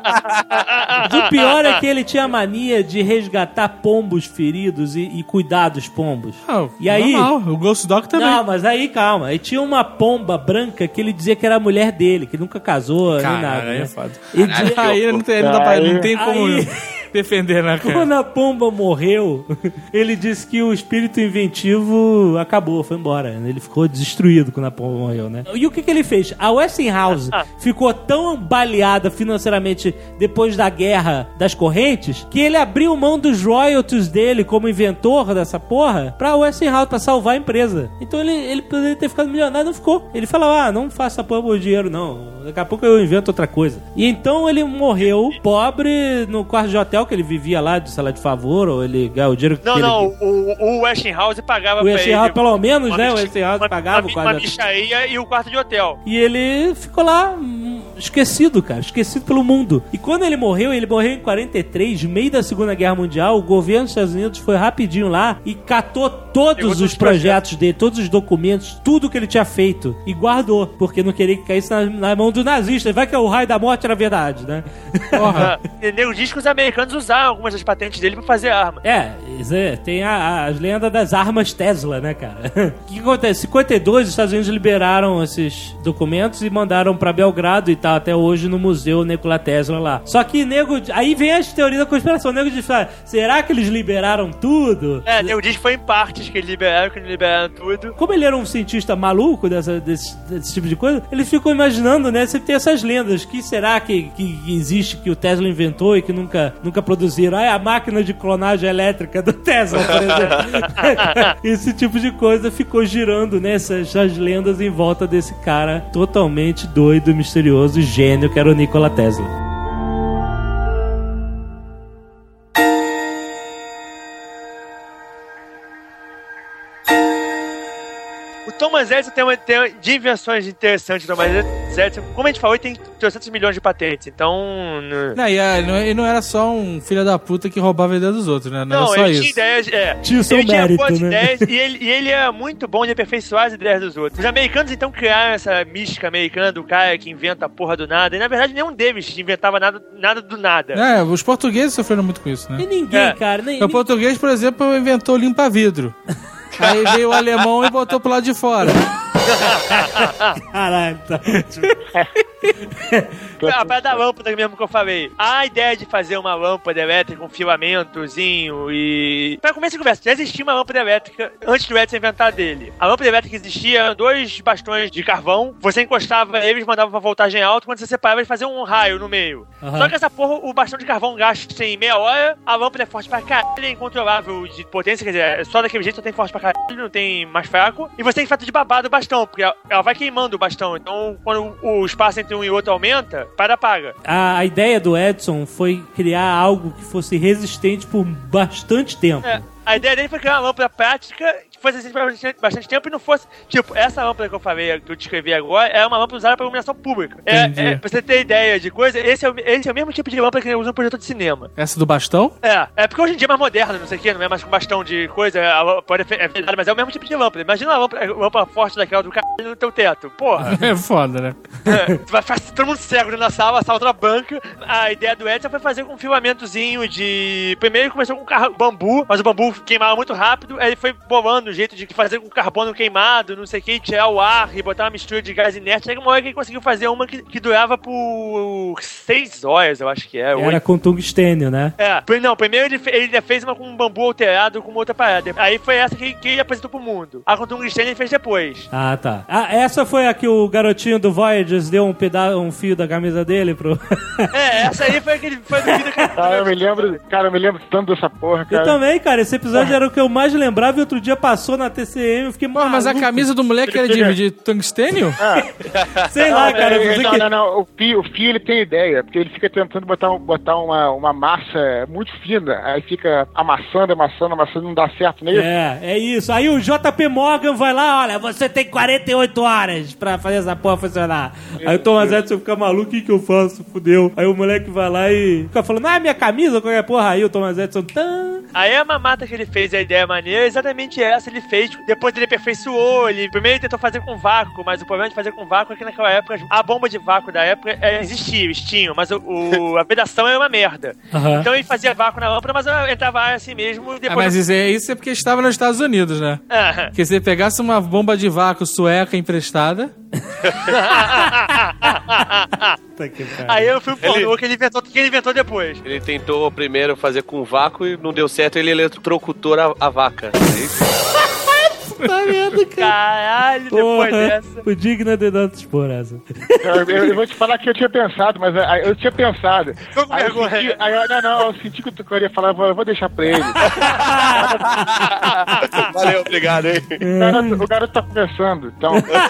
O pior é que ele tinha a mania de resgatar pombos feridos e, e cuidar dos pombos. Ah, E aí- normal, o Ghost Dog também. Não, mas aí calma. Aí tinha uma pomba branca que ele dizia que era a mulher dele, que nunca casou, nem nada. Cara, aí né? é foda. Ele dizia- Aí não tem, não dá pra- não tem como Aí- defender, né, cara? Quando a pomba morreu, ele disse que o espírito inventivo acabou, foi embora. Ele ficou destruído quando a pomba morreu, né? E o que, que ele fez? A Westinghouse ficou tão baleada financeiramente depois da guerra das correntes que ele abriu mão dos royalties dele como inventor dessa porra pra Westinghouse, pra salvar a empresa. Então ele, ele poderia ter ficado milionário, não ficou. Ele falou, ah, não faça porra por dinheiro, não. Daqui a pouco eu invento outra coisa. E então ele morreu pobre no quarto de hotel que ele vivia lá, de sala de favor, ou ele ganhou o dinheiro que Não, ele... não, o, o Westinghouse pagava O pra Westinghouse, ele. pelo menos, uma né? O micha- Westinghouse uma- pagava uma, o quarto uma de hotel. micharia e o quarto de hotel. E ele ficou lá, hum, esquecido, cara, esquecido pelo mundo. E quando ele morreu, ele morreu em quarenta e três, no meio da Segunda Guerra Mundial, o governo dos Estados Unidos foi rapidinho lá e catou todos Pegou os todos os projetos dele, todos os documentos, tudo que ele tinha feito e guardou, porque não queria que caísse na, na mão do nazista. Vai que o raio da morte era verdade, né? Porra. E nego diz que os americanos usaram algumas das patentes dele pra fazer arma. É, isso é, tem a, a- as lendas das armas Tesla, né, cara? O que acontece? Em cinquenta e dois, os Estados Unidos liberaram esses documentos e mandaram pra Belgrado e tá até hoje no Museu Nikola Tesla lá. Só que nego... Aí vem as teorias da conspiração. O nego diz, ah, será que eles liberaram tudo? É, nego diz que foi em partes que eles liberaram, que eles liberaram tudo. Como ele era um cientista maluco dessa, desse, desse tipo de coisa, ele ficou imaginando, né? Sempre tem essas lendas. Que será que, que existe, que o Tesla inventou e que nunca, nunca produziram? Ah, é a máquina de clonagem elétrica do Tesla, por exemplo. Esse tipo de coisa ficou girando, né? Essas, essas lendas em volta desse cara totalmente doido, misterioso, gênio que era o Nikola Tesla. O Thomas Edison tem uma, tem uma- de invenções interessantes. O Thomas Edison, como a gente falou, ele tem trezentos milhões de patentes. Então. Não, Não, e é, não, ele não era só um filho da puta que roubava a ideia dos outros, né? Não, não era só ele isso. tinha ideias. É, Tinha o seu ele mérito, tinha boas né? ideias e ele, e ele é muito bom de aperfeiçoar as ideias dos outros. Os americanos então criaram essa mística americana do cara que inventa a porra do nada. E na verdade nenhum deles inventava nada, nada do nada. É, os portugueses sofreram muito com isso, E né? ninguém, É. cara... Nem, O português, por exemplo, inventou limpa-vidro. Aí veio o alemão e botou pro lado de fora. Caralho, tá ótimo. A parada da lâmpada mesmo que eu falei. A ideia de fazer uma lâmpada elétrica com filamentozinho e... Pra começar a conversa, já existia uma lâmpada elétrica antes do Edison inventar dele. A lâmpada elétrica existia, eram dois bastões de carvão, você encostava eles, mandava pra voltagem alta, quando você separava eles faziam um raio no meio. Aham. Só que essa porra, o bastão de carvão gasta em meia hora, a lâmpada é forte pra caralho, é incontrolável de potência, quer dizer, é só daquele jeito só tem forte pra caralho, não tem mais fraco, e você tem que fazer de babado o bastão, porque ela, ela vai queimando o bastão, então quando o, o espaço entre um e outro aumenta, para apaga. A, a ideia do Edison foi criar algo que fosse resistente por bastante tempo. É, a ideia dele foi criar uma lâmpada prática que fosse assim por bastante, bastante tempo e não fosse... Tipo, essa lâmpada que eu falei, que eu descrevi agora, é uma lâmpada usada para iluminação pública. É, é, pra você ter ideia de coisa, esse é, o, esse é o mesmo tipo de lâmpada que usa no projetor de cinema. Essa do bastão? É, é porque hoje em dia é mais moderno, não sei o que, não é mais com bastão de coisa, pode é verdade, mas é o mesmo tipo de lâmpada. Imagina uma lâmpada, lâmpada forte daquela do caralho no teu teto, porra. É foda, né? É, tu vai ficar todo mundo cego dentro da sala, a sala toda branca. A ideia do Edson foi fazer com um filamentozinho de... Primeiro ele começou com car... bambu, mas o bambu queimava muito rápido, aí ele foi bolando o jeito de fazer com carbono queimado, não sei o que, tirar o ar e botar uma mistura de gás inerte. Aí uma hora que ele conseguiu fazer uma que, que durava por seis horas, eu acho que é. Era oito. com tungstênio, né? É, não, primeiro ele, ele fez uma com um bambu alterado com uma outra parada. Aí foi essa que, que ele apresentou pro mundo. A com tungstênio ele fez depois. Ah, tá. Ah, essa foi a que o garotinho do Voyagers deu um pedaço, um fio da camisa dele pro... É, essa aí foi aquele foi do vídeo que... Ah, eu me lembro, cara, eu me lembro tanto dessa porra, cara. Eu também, cara, esse episódio era o que eu mais lembrava e outro dia passou na T C M, eu fiquei maluco. Mas a camisa do moleque era de, de tungstênio? Ah. Sei lá, cara. Não, não, que... não, não, o Fio, o Fio ele tem ideia, porque ele fica tentando botar, botar uma, uma massa muito fina, aí fica amassando, amassando, amassando, não dá certo nem. É, é isso. Aí o J P Morgan vai lá, olha, você tem quarenta e oito horas pra fazer essa porra funcionar. Isso, aí o Thomas Edison fica maluco, o que que eu faço? Fudeu. Aí o moleque vai lá e fica falando, ah, minha camisa, qualquer porra. Aí o Thomas Edison, tã... Aí a mamata que ele fez, a ideia maneira, é exatamente essa, ele fez, depois ele aperfeiçoou, ele primeiro ele tentou fazer com vácuo, mas o problema de fazer com vácuo é que naquela época, a bomba de vácuo da época é, existia, eles tinham, mas o, o, a vedação era uma merda. Uhum. Então ele fazia vácuo na lâmpada, mas entrava ar assim mesmo. Depois ah, mas isso é, isso é porque estava nos Estados Unidos, né? É. Porque se você pegasse uma bomba de vácuo sueca emprestada... Aí eu fui um pornô ele... que ele inventou, que ele inventou depois. Ele tentou primeiro fazer com vácuo e não deu certo, ele eletrocutou a, a vaca. É isso? Tá vendo, cara? Caralho, porra, depois dessa. O digno de não te expor essa. Eu, eu, eu vou te falar que eu tinha pensado, mas aí, eu tinha pensado. Aí eu senti, aí eu, não, não, eu senti que eu queria falar, eu vou deixar pra ele. Valeu, obrigado, hein? O garoto, o garoto tá conversando, então.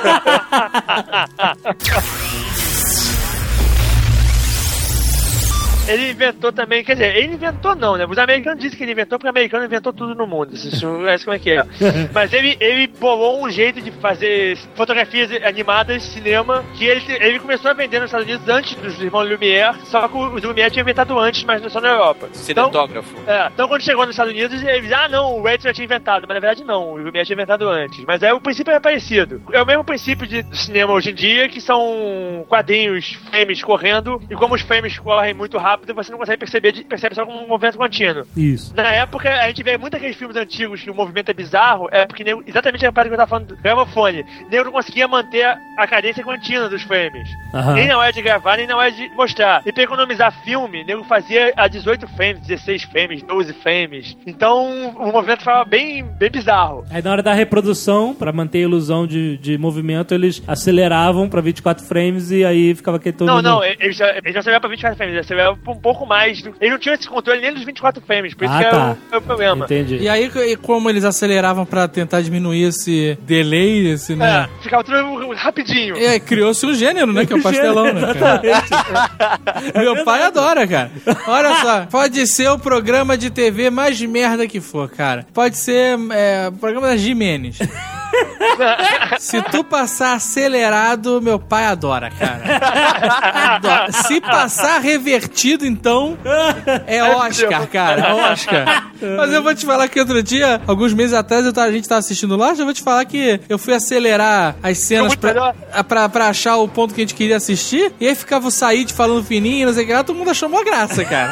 Ele inventou também, quer dizer, ele inventou não, né? Os americanos dizem que ele inventou, porque o americano inventou tudo no mundo. Isso é como é que é. Mas ele, ele bolou um jeito de fazer fotografias animadas, cinema, que ele, ele começou a vender nos Estados Unidos antes dos irmãos Lumière, só que os Lumière tinham inventado antes, mas só na Europa. Cinetógrafo. Então, é, então quando chegou nos Estados Unidos, ele disse, ah não, o Edison já tinha inventado, mas na verdade não, o Lumière tinha inventado antes. Mas aí o princípio é parecido. É o mesmo princípio de cinema hoje em dia, que são quadrinhos, frames correndo, e como os frames correm muito rápido, você não consegue perceber, percebe só como um movimento contínuo. Isso. Na época, a gente vê muito aqueles filmes antigos que o movimento é bizarro, é porque nem, exatamente a parte que eu tava falando do gramofone. Nem eu não conseguia manter a cadência contínua dos frames. Uhum. Nem na hora de gravar, nem na hora de mostrar. E pra economizar filme, nego fazia a dezoito frames, dezesseis frames, doze frames. Então, o movimento ficava bem, bem bizarro. Aí na hora da reprodução, pra manter a ilusão de, de movimento, eles aceleravam pra vinte e quatro frames e aí ficava aquele todo... Não, não, eles já, eles já aceleravam pra vinte e quatro frames, eles aceleravam um pouco mais. Eles não tinham esse controle nem dos vinte e quatro frames, por isso ah, que tá. é, o, é o problema. Entendi. E aí, como eles aceleravam pra tentar diminuir esse delay, esse, né? É, ficava tudo rapidinho. É, criou-se um gênero, né? Que é o pastelão, né? Meu pai adora, cara. Olha só, pode ser o programa de T V mais merda que for, cara. Pode ser é, o programa da Jimenez. Se tu passar acelerado, meu pai adora, cara. Adora. Se passar revertido, então, é Oscar, cara. É Oscar. Mas eu vou te falar que outro dia, alguns meses atrás, eu tava, a gente tava assistindo lá, já vou te falar que eu fui acelerar as cenas pra, pra, pra achar o ponto que a gente queria assistir, e aí ficava o Said falando fininho, não sei o que lá, todo mundo achou uma graça, cara.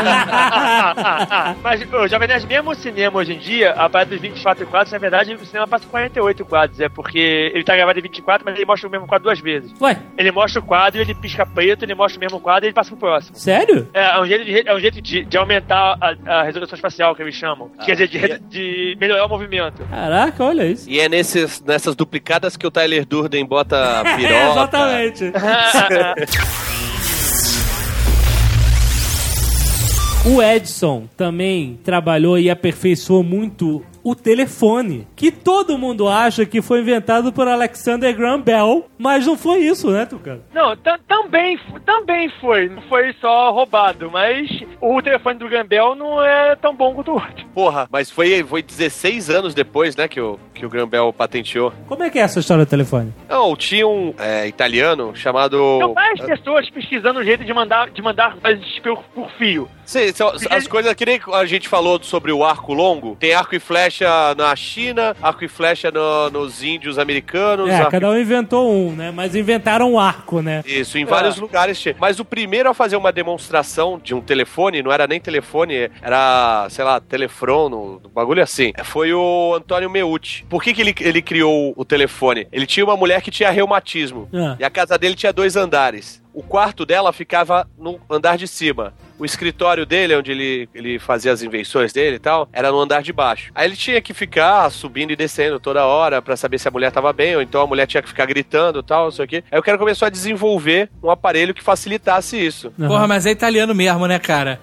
Mas, ô, Jovem Nerd, mesmo o cinema hoje em dia, a partir dos vinte e quatro quadros, na verdade, o cinema passa quarenta e oito quadros, é porque ele tá gravado em vinte e quatro, mas ele mostra o mesmo quadro duas vezes. Ué? Ele mostra o quadro, ele pisca preto, ele mostra o mesmo quadro e ele passa pro próximo. Sério? É, é um jeito de, é um jeito de, de aumentar a, a resolução espacial, que eles chamam. Ah, quer dizer, de, é... de melhorar o movimento. Caraca, olha isso. E é nesses, nessas duplicadas que o Tyler Durden bota piroca. É, exatamente. O Edison também trabalhou e aperfeiçoou muito o telefone, que todo mundo acha que foi inventado por Alexander Graham Bell, mas não foi isso, né, Tucano? Não, t- também, também foi. Não foi só roubado, mas o telefone do Graham Bell não é tão bom quanto o outro. Porra, mas foi, foi dezesseis anos depois, né, que o, que o Graham Bell patenteou. Como é que é essa história do telefone? Não, tinha um é, italiano chamado... São várias pessoas pesquisando um jeito de mandar, de mandar coisas por, por fio. Sim, são, as coisas que nem a gente falou sobre o arco longo. Tem arco e flecha na China, arco e flecha no, nos índios americanos. É, arco... cada um inventou um, né? Mas inventaram um arco, né? Isso, em vários é. lugares tinha. Mas o primeiro a fazer uma demonstração de um telefone, não era nem telefone, era, sei lá, telefrono, um bagulho assim. Foi o Antônio Meucci. Por que que ele, ele criou o telefone? Ele tinha uma mulher que tinha reumatismo. Ah. E a casa dele tinha dois andares. O quarto dela ficava no andar de cima. O escritório dele, onde ele, ele fazia as invenções dele e tal, era no andar de baixo. Aí ele tinha que ficar subindo e descendo toda hora pra saber se a mulher tava bem, ou então a mulher tinha que ficar gritando e tal, não sei o quê. Aí o cara começou a desenvolver um aparelho que facilitasse isso. Uhum. Porra, mas é italiano mesmo, né, cara?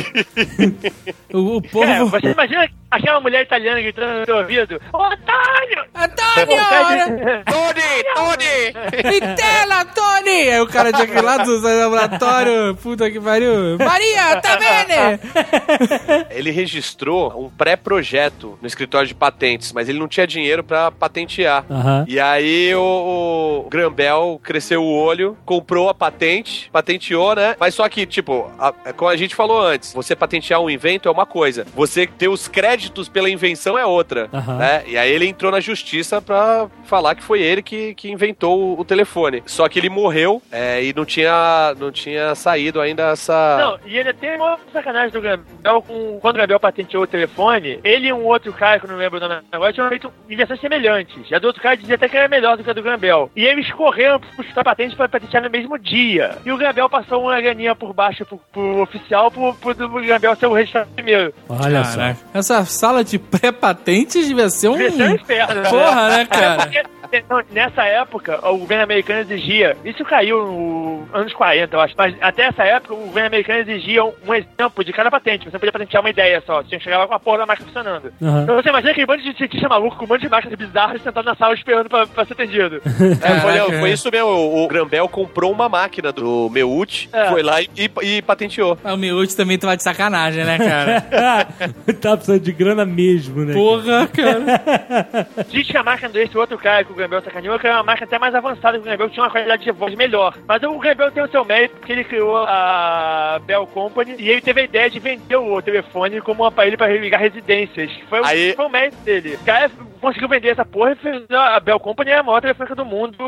o, o povo... É, você imagina aquela mulher italiana gritando no seu ouvido: Antônio! Antônio! Tony! Tony! Vitela, Tony! Aí o cara tinha que ir lá do laboratório, puta que pariu. Maria, tá vendo? Ele registrou um pré-projeto no escritório de patentes, mas ele não tinha dinheiro pra patentear. Aham. E aí o, o Graham Bell cresceu o olho, comprou a patente, patenteou, né? Mas só que, tipo, a, como a gente falou antes, você patentear um invento é uma coisa, você ter os créditos pela invenção é outra, Aham. né? E aí ele entrou na justiça pra falar que foi ele que, que inventou o, o telefone. Só que ele morreu é, e não tinha, não tinha saído ainda essa... Não, e ainda tem uma sacanagem do Graham Bell com... Quando o Graham Bell patenteou o telefone, ele e um outro cara, que eu não lembro o nome agora, tinham feito invenções semelhantes. A do outro cara dizia até que era melhor do que a do Graham Bell. E eles correram para buscar patentes para patentear no mesmo dia. E o Graham Bell passou uma graninha por baixo pro, pro oficial, pro, pro do Graham Bell ser o registrado primeiro. Olha Caraca. Essa sala de pré-patentes devia ser um... Devia ser um inferno, né? Porra, né, cara? Porque, não, nessa época, o governo americano exigia, isso caiu nos anos quarenta, eu acho, mas até essa época o governo americano exigia um, um exemplo de cada patente. Você não podia patentear uma ideia só, você tinha que chegar lá com a porra da máquina funcionando. Uhum. Então você imagina aquele bando de cientista maluco com um monte de máquinas bizarras sentado na sala esperando pra, pra ser atendido. É, foi, foi isso mesmo, o, o Graham Bell comprou uma máquina do Meucci, É. foi lá e, e, e patenteou. Ah, o Meucci também tava de sacanagem, né, cara? Tá precisando de grana mesmo, né? Porra, cara. Diz que a máquina desse outro cara que o Graham Bell sacaneou, que era uma máquina até mais avançada que o Graham Bell, que tinha uma qualidade de voz melhor. Mas o Graham Bell tem o seu mérito, porque ele criou a Bell Company e ele teve a ideia de vender o telefone como um aparelho para ligar residências. Foi, Aí... o, foi o mérito dele. O cara conseguiu vender essa porra e fez, a Bell Company é a maior telefônica do mundo,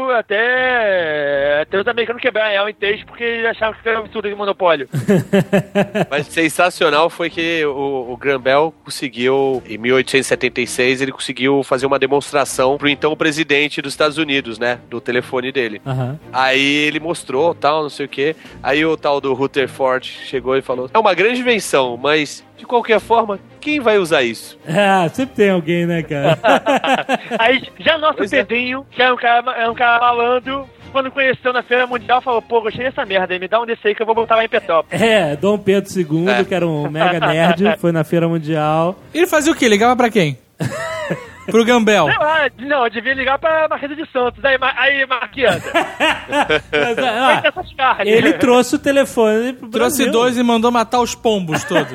até, até os americanos quebraram ela em três porque eles achavam que era um absurdo de monopólio. Mas sensacional foi que o, o Graham Bell conseguiu, em mil oitocentos e setenta e seis, ele conseguiu fazer uma demonstração pro então presidente dos Estados Unidos, né? Do telefone dele. Aham. Aí ele mostrou, tal, não sei o quê. Aí o tal do Rutherford chegou e falou: é uma grande invenção, mas de qualquer forma, quem vai usar isso? Ah, sempre tem alguém, né, cara? Aí já nosso Pois é. Pedrinho, que era um cara, era um cara malandro, quando conheceu na Feira Mundial, falou: pô, gostei dessa merda aí, me dá um desse aí que eu vou botar lá em Petrópolis. É, Dom Pedro segundo, É. que era um mega nerd, foi na Feira Mundial. Ele fazia o quê? Ligava pra quem? Pro Gambel. Não, ah, não, eu devia ligar pra Marquesa de Santos. Aí, Ma- aí Marquesa, Mas, feita ah, essas carnes. ele trouxe o telefone pro Trouxe Brasil. dois e mandou matar os pombos todos.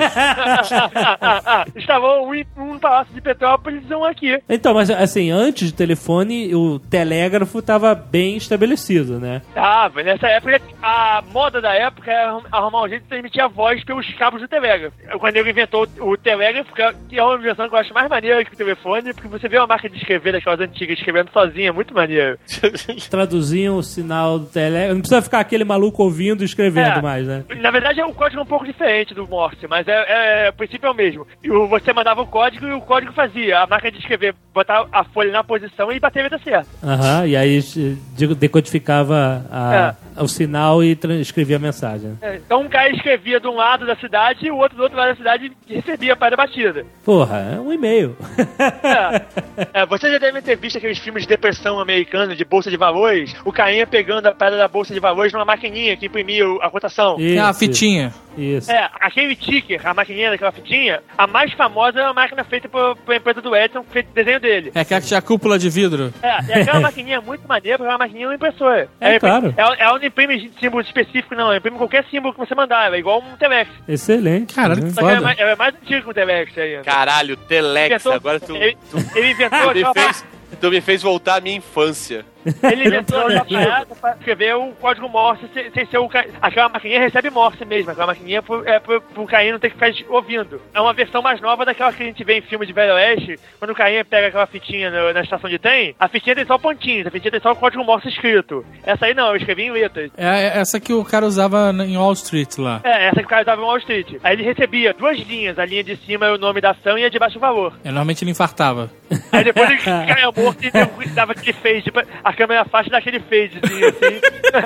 Estavam um, em- um no Palácio de Petrópolis e um aqui. Então, mas assim, antes do telefone, o telégrafo tava bem estabelecido, né? Tava, nessa época, a moda da época era arrumar um jeito de transmitir a voz pelos cabos do telégrafo. Quando ele inventou o telégrafo, que é uma invenção que eu acho mais maneira que o telefone, porque você vê uma máquina de escrever daquelas antigas escrevendo sozinha, é muito maneiro. Traduziam o sinal do telégrafo. Não precisa ficar aquele maluco ouvindo e escrevendo É. mais, né? Na verdade, o código é um pouco diferente do Morse, mas é, é, o princípio é o mesmo. E o- você mandava o código e o código fazia a máquina de escrever, botar a folha na posição e bater a letra certa. Aham, e aí digo, decodificava a, o sinal e tra- escrevia a mensagem. É, então um cara escrevia de um lado da cidade e o outro do outro lado da cidade recebia a parada batida. Porra, é um e-mail. É, é, vocês já devem ter visto aqueles filmes de depressão americana, de bolsa de valores, o carinha pegando a parada da bolsa de valores numa maquininha que imprimia a cotação. É a fitinha. Isso. É, aquele ticker, a maquininha daquela fitinha, a mais famosa é uma máquina feita por, por empresa do Edson, que fez o desenho dele. É aquela que tinha a cúpula de vidro. É, e aquela maquininha é muito maneira, porque é uma maquininha uma impressora. É, claro. Ela, ela não imprime símbolo específico, não. Ela imprime qualquer símbolo que você mandar. Ela é igual um Telex. Excelente. Caralho, né? que Só que ela é, foda. mais, ela é mais antiga que o Telex aí. Caralho, Telex, Inventou- agora tu, Ele, tu, ele inventou tu, me aquela fez, tu me fez voltar à minha infância. Ele inventou aquela parada pra escrever o código Morse sem, sem ser o ca... Aquela maquininha recebe Morse mesmo. Aquela maquininha pro, é pro, pro Caim não ter que ficar ouvindo. É uma versão mais nova daquela que a gente vê em filme de Velho Oeste. Quando o Caim pega aquela fitinha no, na estação de trem, a fitinha tem só pontinhos, a fitinha tem só o código Morse escrito. Essa aí não, eu escrevi em letras. É é essa que o cara usava em Wall Street lá. É, essa que o cara dava em Wall Street. Aí ele recebia duas linhas, a linha de cima é o nome da ação e a de baixo o valor. É, normalmente ele infartava. Aí depois ele caia morto e dava aquele fade, a câmera afasta daquele fadezinho assim.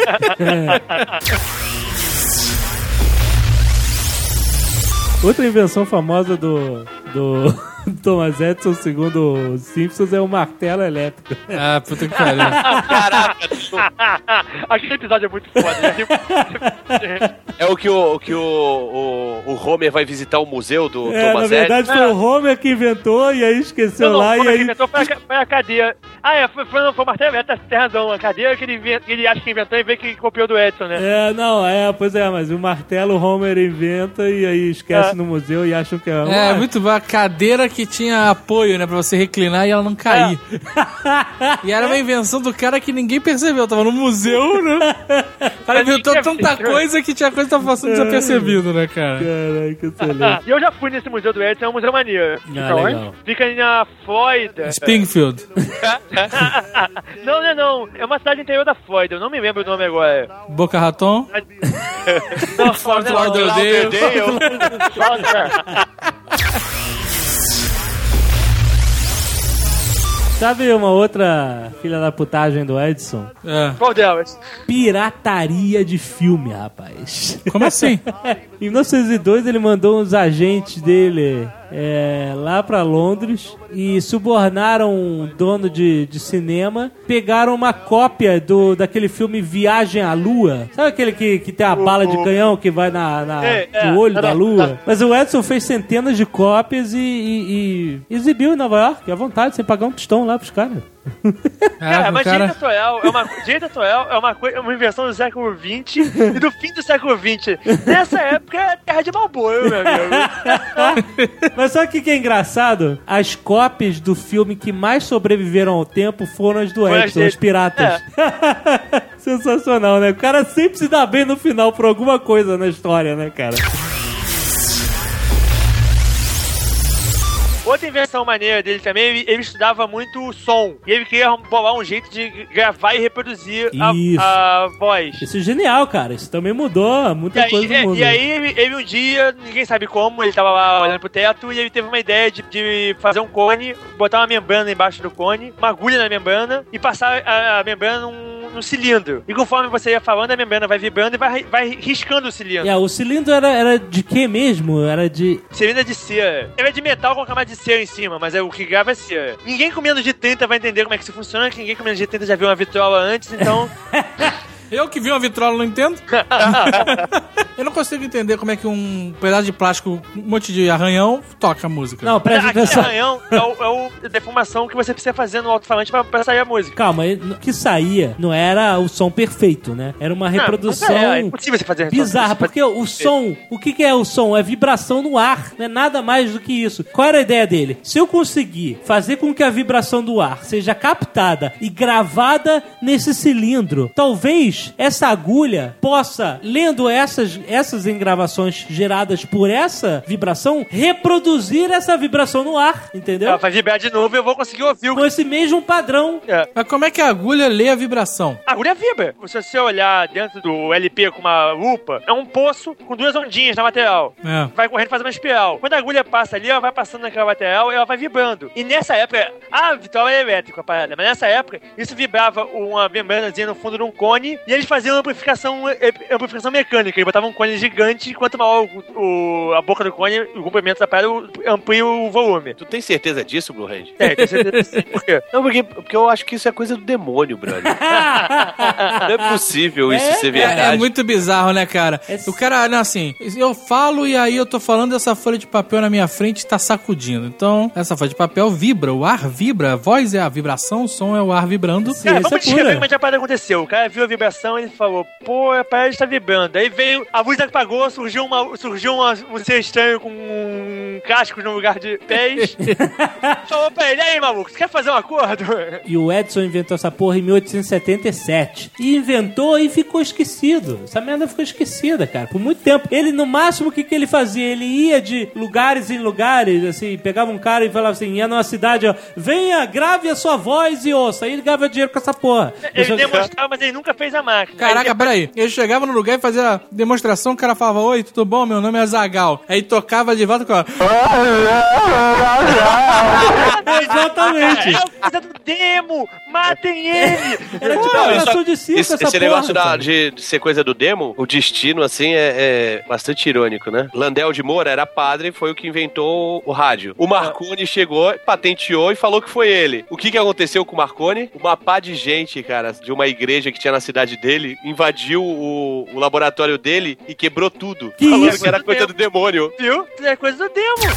Outra invenção famosa do, do Thomas Edison, segundo os Simpsons, é o martelo elétrico. Ah, puta que pariu. Caraca, tu- Aquele episódio é muito foda, né? é o que, o, o, que o, o, o Homer vai visitar o museu do É, na Thomas verdade Edison. foi o Homer que inventou e aí esqueceu Não, não, lá como e é que aí... inventou foi a, ca- foi a cadeia. Ah, é, foi, foi, não, foi o martelo elétrico, tem razão. A cadeia que ele, inven- ele acha que inventou e vê que copiou do Edison, né? É, não, é, pois é, mas o martelo o Homer inventa e aí esquece É. no museu e acham que é... É, Ah, muito bom. A cadeira que tinha apoio, né? Pra você reclinar e ela não cair. E era uma invenção do cara que ninguém percebeu. Tava no museu, né? O cara inventou tanta coisa que tinha coisa que tava passando desapercebido, né, cara? Caralho, que excelente. E eu já fui nesse museu do Edson, é um museu maneiro. Ah, legal. Fica ali na Flórida. Springfield. Não, não é não. É uma cidade interior da Flórida, eu não me lembro o nome agora. Boca Raton. Não, Fort não, não, Lauderdale. Sabe uma outra filha da putagem do Edison? É. Qual delas? Pirataria de filme, rapaz. Como assim? Em mil novecentos e dois ele mandou uns agentes dele é, lá pra Londres e subornaram um dono de, de cinema, pegaram uma cópia do, daquele filme Viagem à Lua. Sabe aquele que, que tem a bala de canhão que vai na, na, É, é, no olho é, da é, lua? é. Mas o Edison fez centenas de cópias e, e- e exibiu em Nova York, à vontade, sem pagar um tostão lá pros caras. Cara, Ah, o mas cara... direito atual é uma, direito atual é uma, coi- é uma invenção do século vinte e do fim do século vinte. Nessa época é terra de Balboa, meu amigo. Mas sabe o que que é engraçado? As cópias do filme que mais sobreviveram ao tempo foram as do Foram as Edson, dele. os piratas. Sensacional, né? O cara sempre se dá bem no final por alguma coisa na história, né, cara? Outra invenção maneira dele também, ele, ele estudava muito o som. E ele queria bolar um jeito de gravar e reproduzir a, Isso. a voz. Isso é genial, cara. Isso também mudou E muita aí, coisa é, no mundo. e aí ele, ele um dia, ninguém sabe como, ele tava lá olhando pro teto e ele teve uma ideia de, de fazer um cone, botar uma membrana embaixo do cone, uma agulha na membrana e passar a, a membrana num, num cilindro. E conforme você ia falando, a membrana vai vibrando e vai, vai riscando o cilindro. É, o cilindro era, era de quê mesmo? Era de... Cilindro é de cera. Ele é de metal com camada de cera em cima, mas é o que grava é cera. Ninguém com menos de trinta vai entender como é que isso funciona, que ninguém com menos de trinta já viu uma vitrola antes, então... Eu que vi uma vitrola não entendo. Eu não consigo entender como é que um pedaço de plástico, um monte de arranhão, toca a música. Não, presta Aquele atenção. arranhão é o, é o a defumação que você precisa fazer no alto-falante pra, pra sair a música. Calma, o que saía não era o som perfeito, né? Era uma reprodução... Não, é, é impossível você fazer bizarra, porque o som, o que, que é o som? É vibração no ar, não é nada mais do que isso. Qual era a ideia dele? Se eu conseguir fazer com que a vibração do ar seja captada e gravada nesse cilindro, talvez essa agulha possa, lendo essas, essas engravações geradas por essa vibração, reproduzir essa vibração no ar, entendeu? Ela vai vibrar de novo e eu vou conseguir ouvir o Com esse mesmo padrão. É. Mas como é que a agulha lê a vibração? A agulha vibra. Se você olhar dentro do L P com uma lupa, é um poço com duas ondinhas na lateral. É. Vai correndo e faz uma espiral. Quando a agulha passa ali, ela vai passando naquela lateral e ela vai vibrando. E nessa época, a vitrola é elétrica, a parada, mas nessa época, isso vibrava uma membranazinha no fundo de um cone E eles faziam amplificação, amplificação mecânica. Eles botavam um cone gigante, quanto maior o, o, a boca do cone, o comprimento da parada, amplia o volume. Tu tem certeza disso, Blue Hand? É, tenho certeza sim. Por quê? Não, porque, porque eu acho que isso é coisa do demônio, brother. Não é possível isso É, ser É, verdade. é muito bizarro, né, cara? É- O cara, não, assim, eu falo e aí eu tô falando essa folha de papel na minha frente tá sacudindo. Então, essa folha de papel vibra, o ar vibra, a voz é a vibração, o som é o ar vibrando. Sim, Cara, isso vamos é descrever pura. como é que a parada aconteceu. O cara viu a vibração e ele falou, pô, a parada está vibrando. Aí veio, a luz apagou, surgiu, uma, surgiu uma, um ser estranho com um casco no lugar de pés. Falou pra ele, aí, maluco, você quer fazer um acordo? E o Edison inventou essa porra em mil oitocentos e setenta e sete. E inventou e ficou esquecido. Essa merda ficou esquecida, cara, por muito tempo. Ele, no máximo, o que, que ele fazia? Ele ia de lugares em lugares, assim, pegava um cara e falava assim, ia numa cidade, ó, venha, grave a sua voz e ouça. Aí ele ganhava dinheiro com essa porra. Ele Só que- demonstrava, mas ele nunca fez a máquina. Caraca, Aí, peraí. Ele chegava no lugar e fazia a demonstração, o cara falava, oi, tudo bom? Meu nome é Zagal. Aí tocava de volta com a... Exatamente. É o coisa do demo! Matem ele! Era tipo Não, uma isso- atração de circo Esse, essa esse porra. negócio da- cara. de, de ser coisa do demo, o destino, assim, é, é bastante irônico, né? Landel de Moura era padre, foi o que inventou o rádio. O Marconi chegou, patenteou e falou que foi ele. O que que aconteceu com o Marconi? Uma pá de gente, cara, de uma igreja que tinha na cidade dele, invadiu o, o laboratório dele e quebrou tudo. Que falando isso? que era coisa do demônio. Viu? É coisa do demo!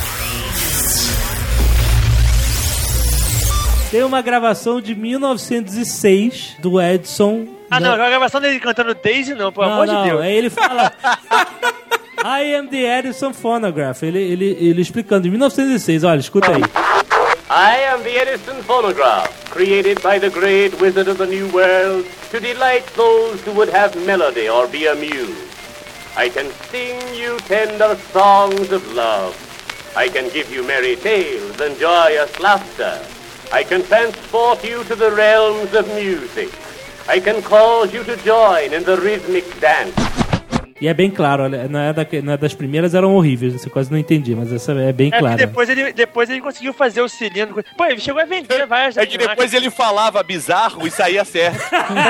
Tem uma gravação de mil novecentos e seis do Edison. Ah, não, a gravação dele cantando Daisy não, pelo não, amor não, de Deus. aí ele fala I am the Edison Phonograph. Ele, ele, ele explicando, em mil novecentos e seis, olha, escuta aí. I am the Edison phonograph, created by the great wizard of the new world to delight those who would have melody or be amused. I can sing you tender songs of love. I can give you merry tales and joyous laughter. I can transport you to the realms of music. I can cause you to join in the rhythmic dance. E é bem claro, olha, não é, da, não é das primeiras, eram horríveis, você quase não entendi, mas essa é bem É clara. que depois ele, depois ele conseguiu fazer o cilindro. Pô, ele chegou a vender várias. É que depois ele falava bizarro e saía certo.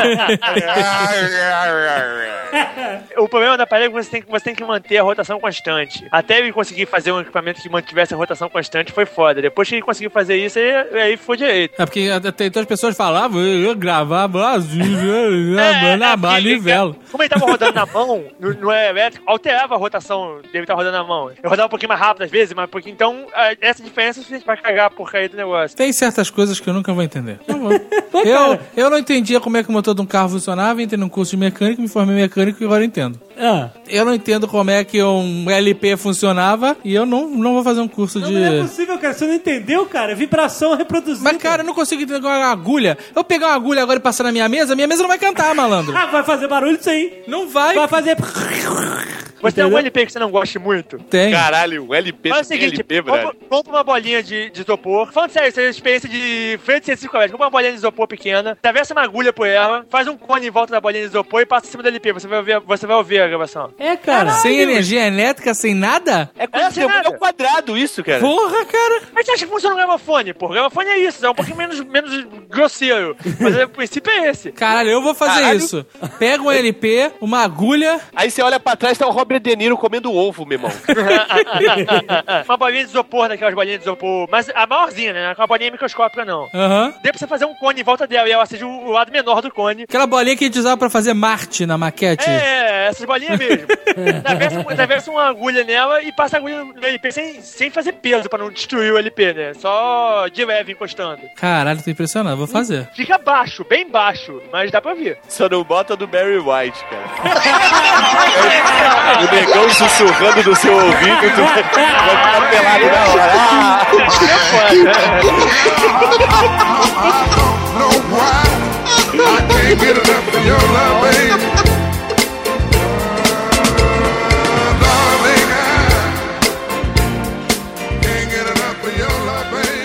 O problema da parede é que você tem, que você tem que manter a rotação constante. Até ele conseguir fazer um equipamento que mantivesse a rotação constante foi foda. Depois que ele conseguiu fazer isso, aí, aí foi direito. É porque até então as pessoas falavam, eu, eu gravava assim, na manivela. Como ele tava rodando na mão, no, no elétrico, alterava a rotação dele estar rodando na mão. Eu rodava um pouquinho mais rápido às vezes, mas um pouquinho. Então, a- essa diferença é suficiente pra cagar a porcaria do negócio. Tem certas coisas que eu nunca vou entender. Não vou. eu, eu não entendia como é que o motor de um carro funcionava, entrei num curso de mecânico, me formei mecânico e agora eu entendo. Ah, Eu não entendo como é que um L P funcionava e eu não, não vou fazer um curso não, de... não é possível, cara, você não entendeu, cara, vibração reproduzida. Mas, cara, eu não consigo entender uma agulha. Eu pegar uma agulha agora e passar na minha mesa, minha mesa não vai cantar, malandro. Ah, vai fazer barulho sim. Não vai. Vai fazer... Você tem Entendeu? algum L P que você não goste muito? Tem. Caralho, o L P Faz o do seguinte, L P, compra, brother. compra uma bolinha de, de isopor. Falando sério, essa é a experiência de frente de científico colégio. Compra uma bolinha de isopor pequena, atravessa uma agulha por ela, faz um cone em volta da bolinha de isopor e passa em cima do L P. Você vai ouvir, você vai ouvir a gravação. É, cara. Sem energia elétrica, sem nada? É coisa É, do demônio, nada. é um quadrado isso, cara. Porra, cara. Mas você acha que funciona o gravafone? Pô, o gravafone é isso, é um pouquinho menos, menos grosseiro. Mas o princípio é esse. Caralho, eu vou fazer Caralho. isso. Pega um L P, uma agulha... Aí você olha pra trás, tá o Robert De Niro comendo ovo, meu irmão. Uma bolinha de isopor, daquelas bolinhas de isopor. Mas a maiorzinha, né? Com a bolinha microscópica, não. Aham. Dê pra você fazer um cone em volta dela e ela seja o, o lado menor do cone. Aquela bolinha que a gente usava pra fazer Marte na maquete. É, essas bolinhas mesmo. Atravessa, atravessa uma agulha nela e passa a agulha no L P sem, sem fazer peso pra não destruir o L P, né? Só de leve encostando. Caralho, tô impressionado. Vou fazer. Fica baixo, bem baixo, mas dá pra ouvir. Só não bota do Barry White, cara. O negão sussurrando no seu ouvido, tu vai ficar pelado na hora. Ah! know why I can't get enough of your love, baby. Darling, I can't get enough of your love, baby.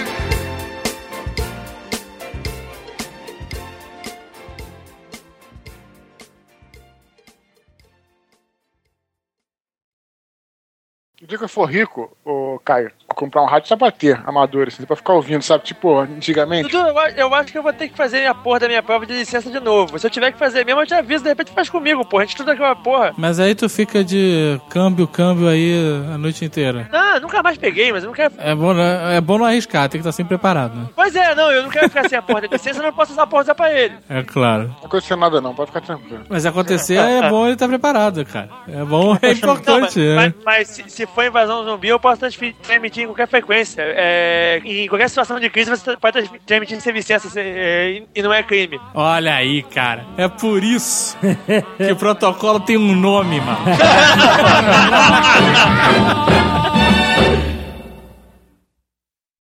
O dia que eu for rico, ô Caio, comprar um rádio só pra ter amador, assim, pra ficar ouvindo, sabe? Tipo, antigamente. Dudu, eu, eu acho que eu vou ter que fazer a porra da minha prova de licença de novo. Se eu tiver que fazer mesmo, eu te aviso, de repente faz comigo, porra. A gente estuda aquela porra. Mas aí tu fica de câmbio, câmbio aí a noite inteira. Não, nunca mais peguei, mas eu não quero... É bom, é bom não arriscar, tem que estar sempre preparado, né? Pois é, não, eu não quero ficar sem a porra da licença, eu não posso usar a porra do aparelho. É claro. Não aconteceu nada não, pode ficar tranquilo. Mas se acontecer, é bom ele estar preparado, cara. É bom, é importante. Não, mas, é. mas, mas se, se for invasão zumbi, eu posso transmitir em qualquer frequência. É, em qualquer situação de crise, você pode transmitir sem licença é, e não é crime. Olha aí, cara. É por isso que o protocolo tem um nome, mano.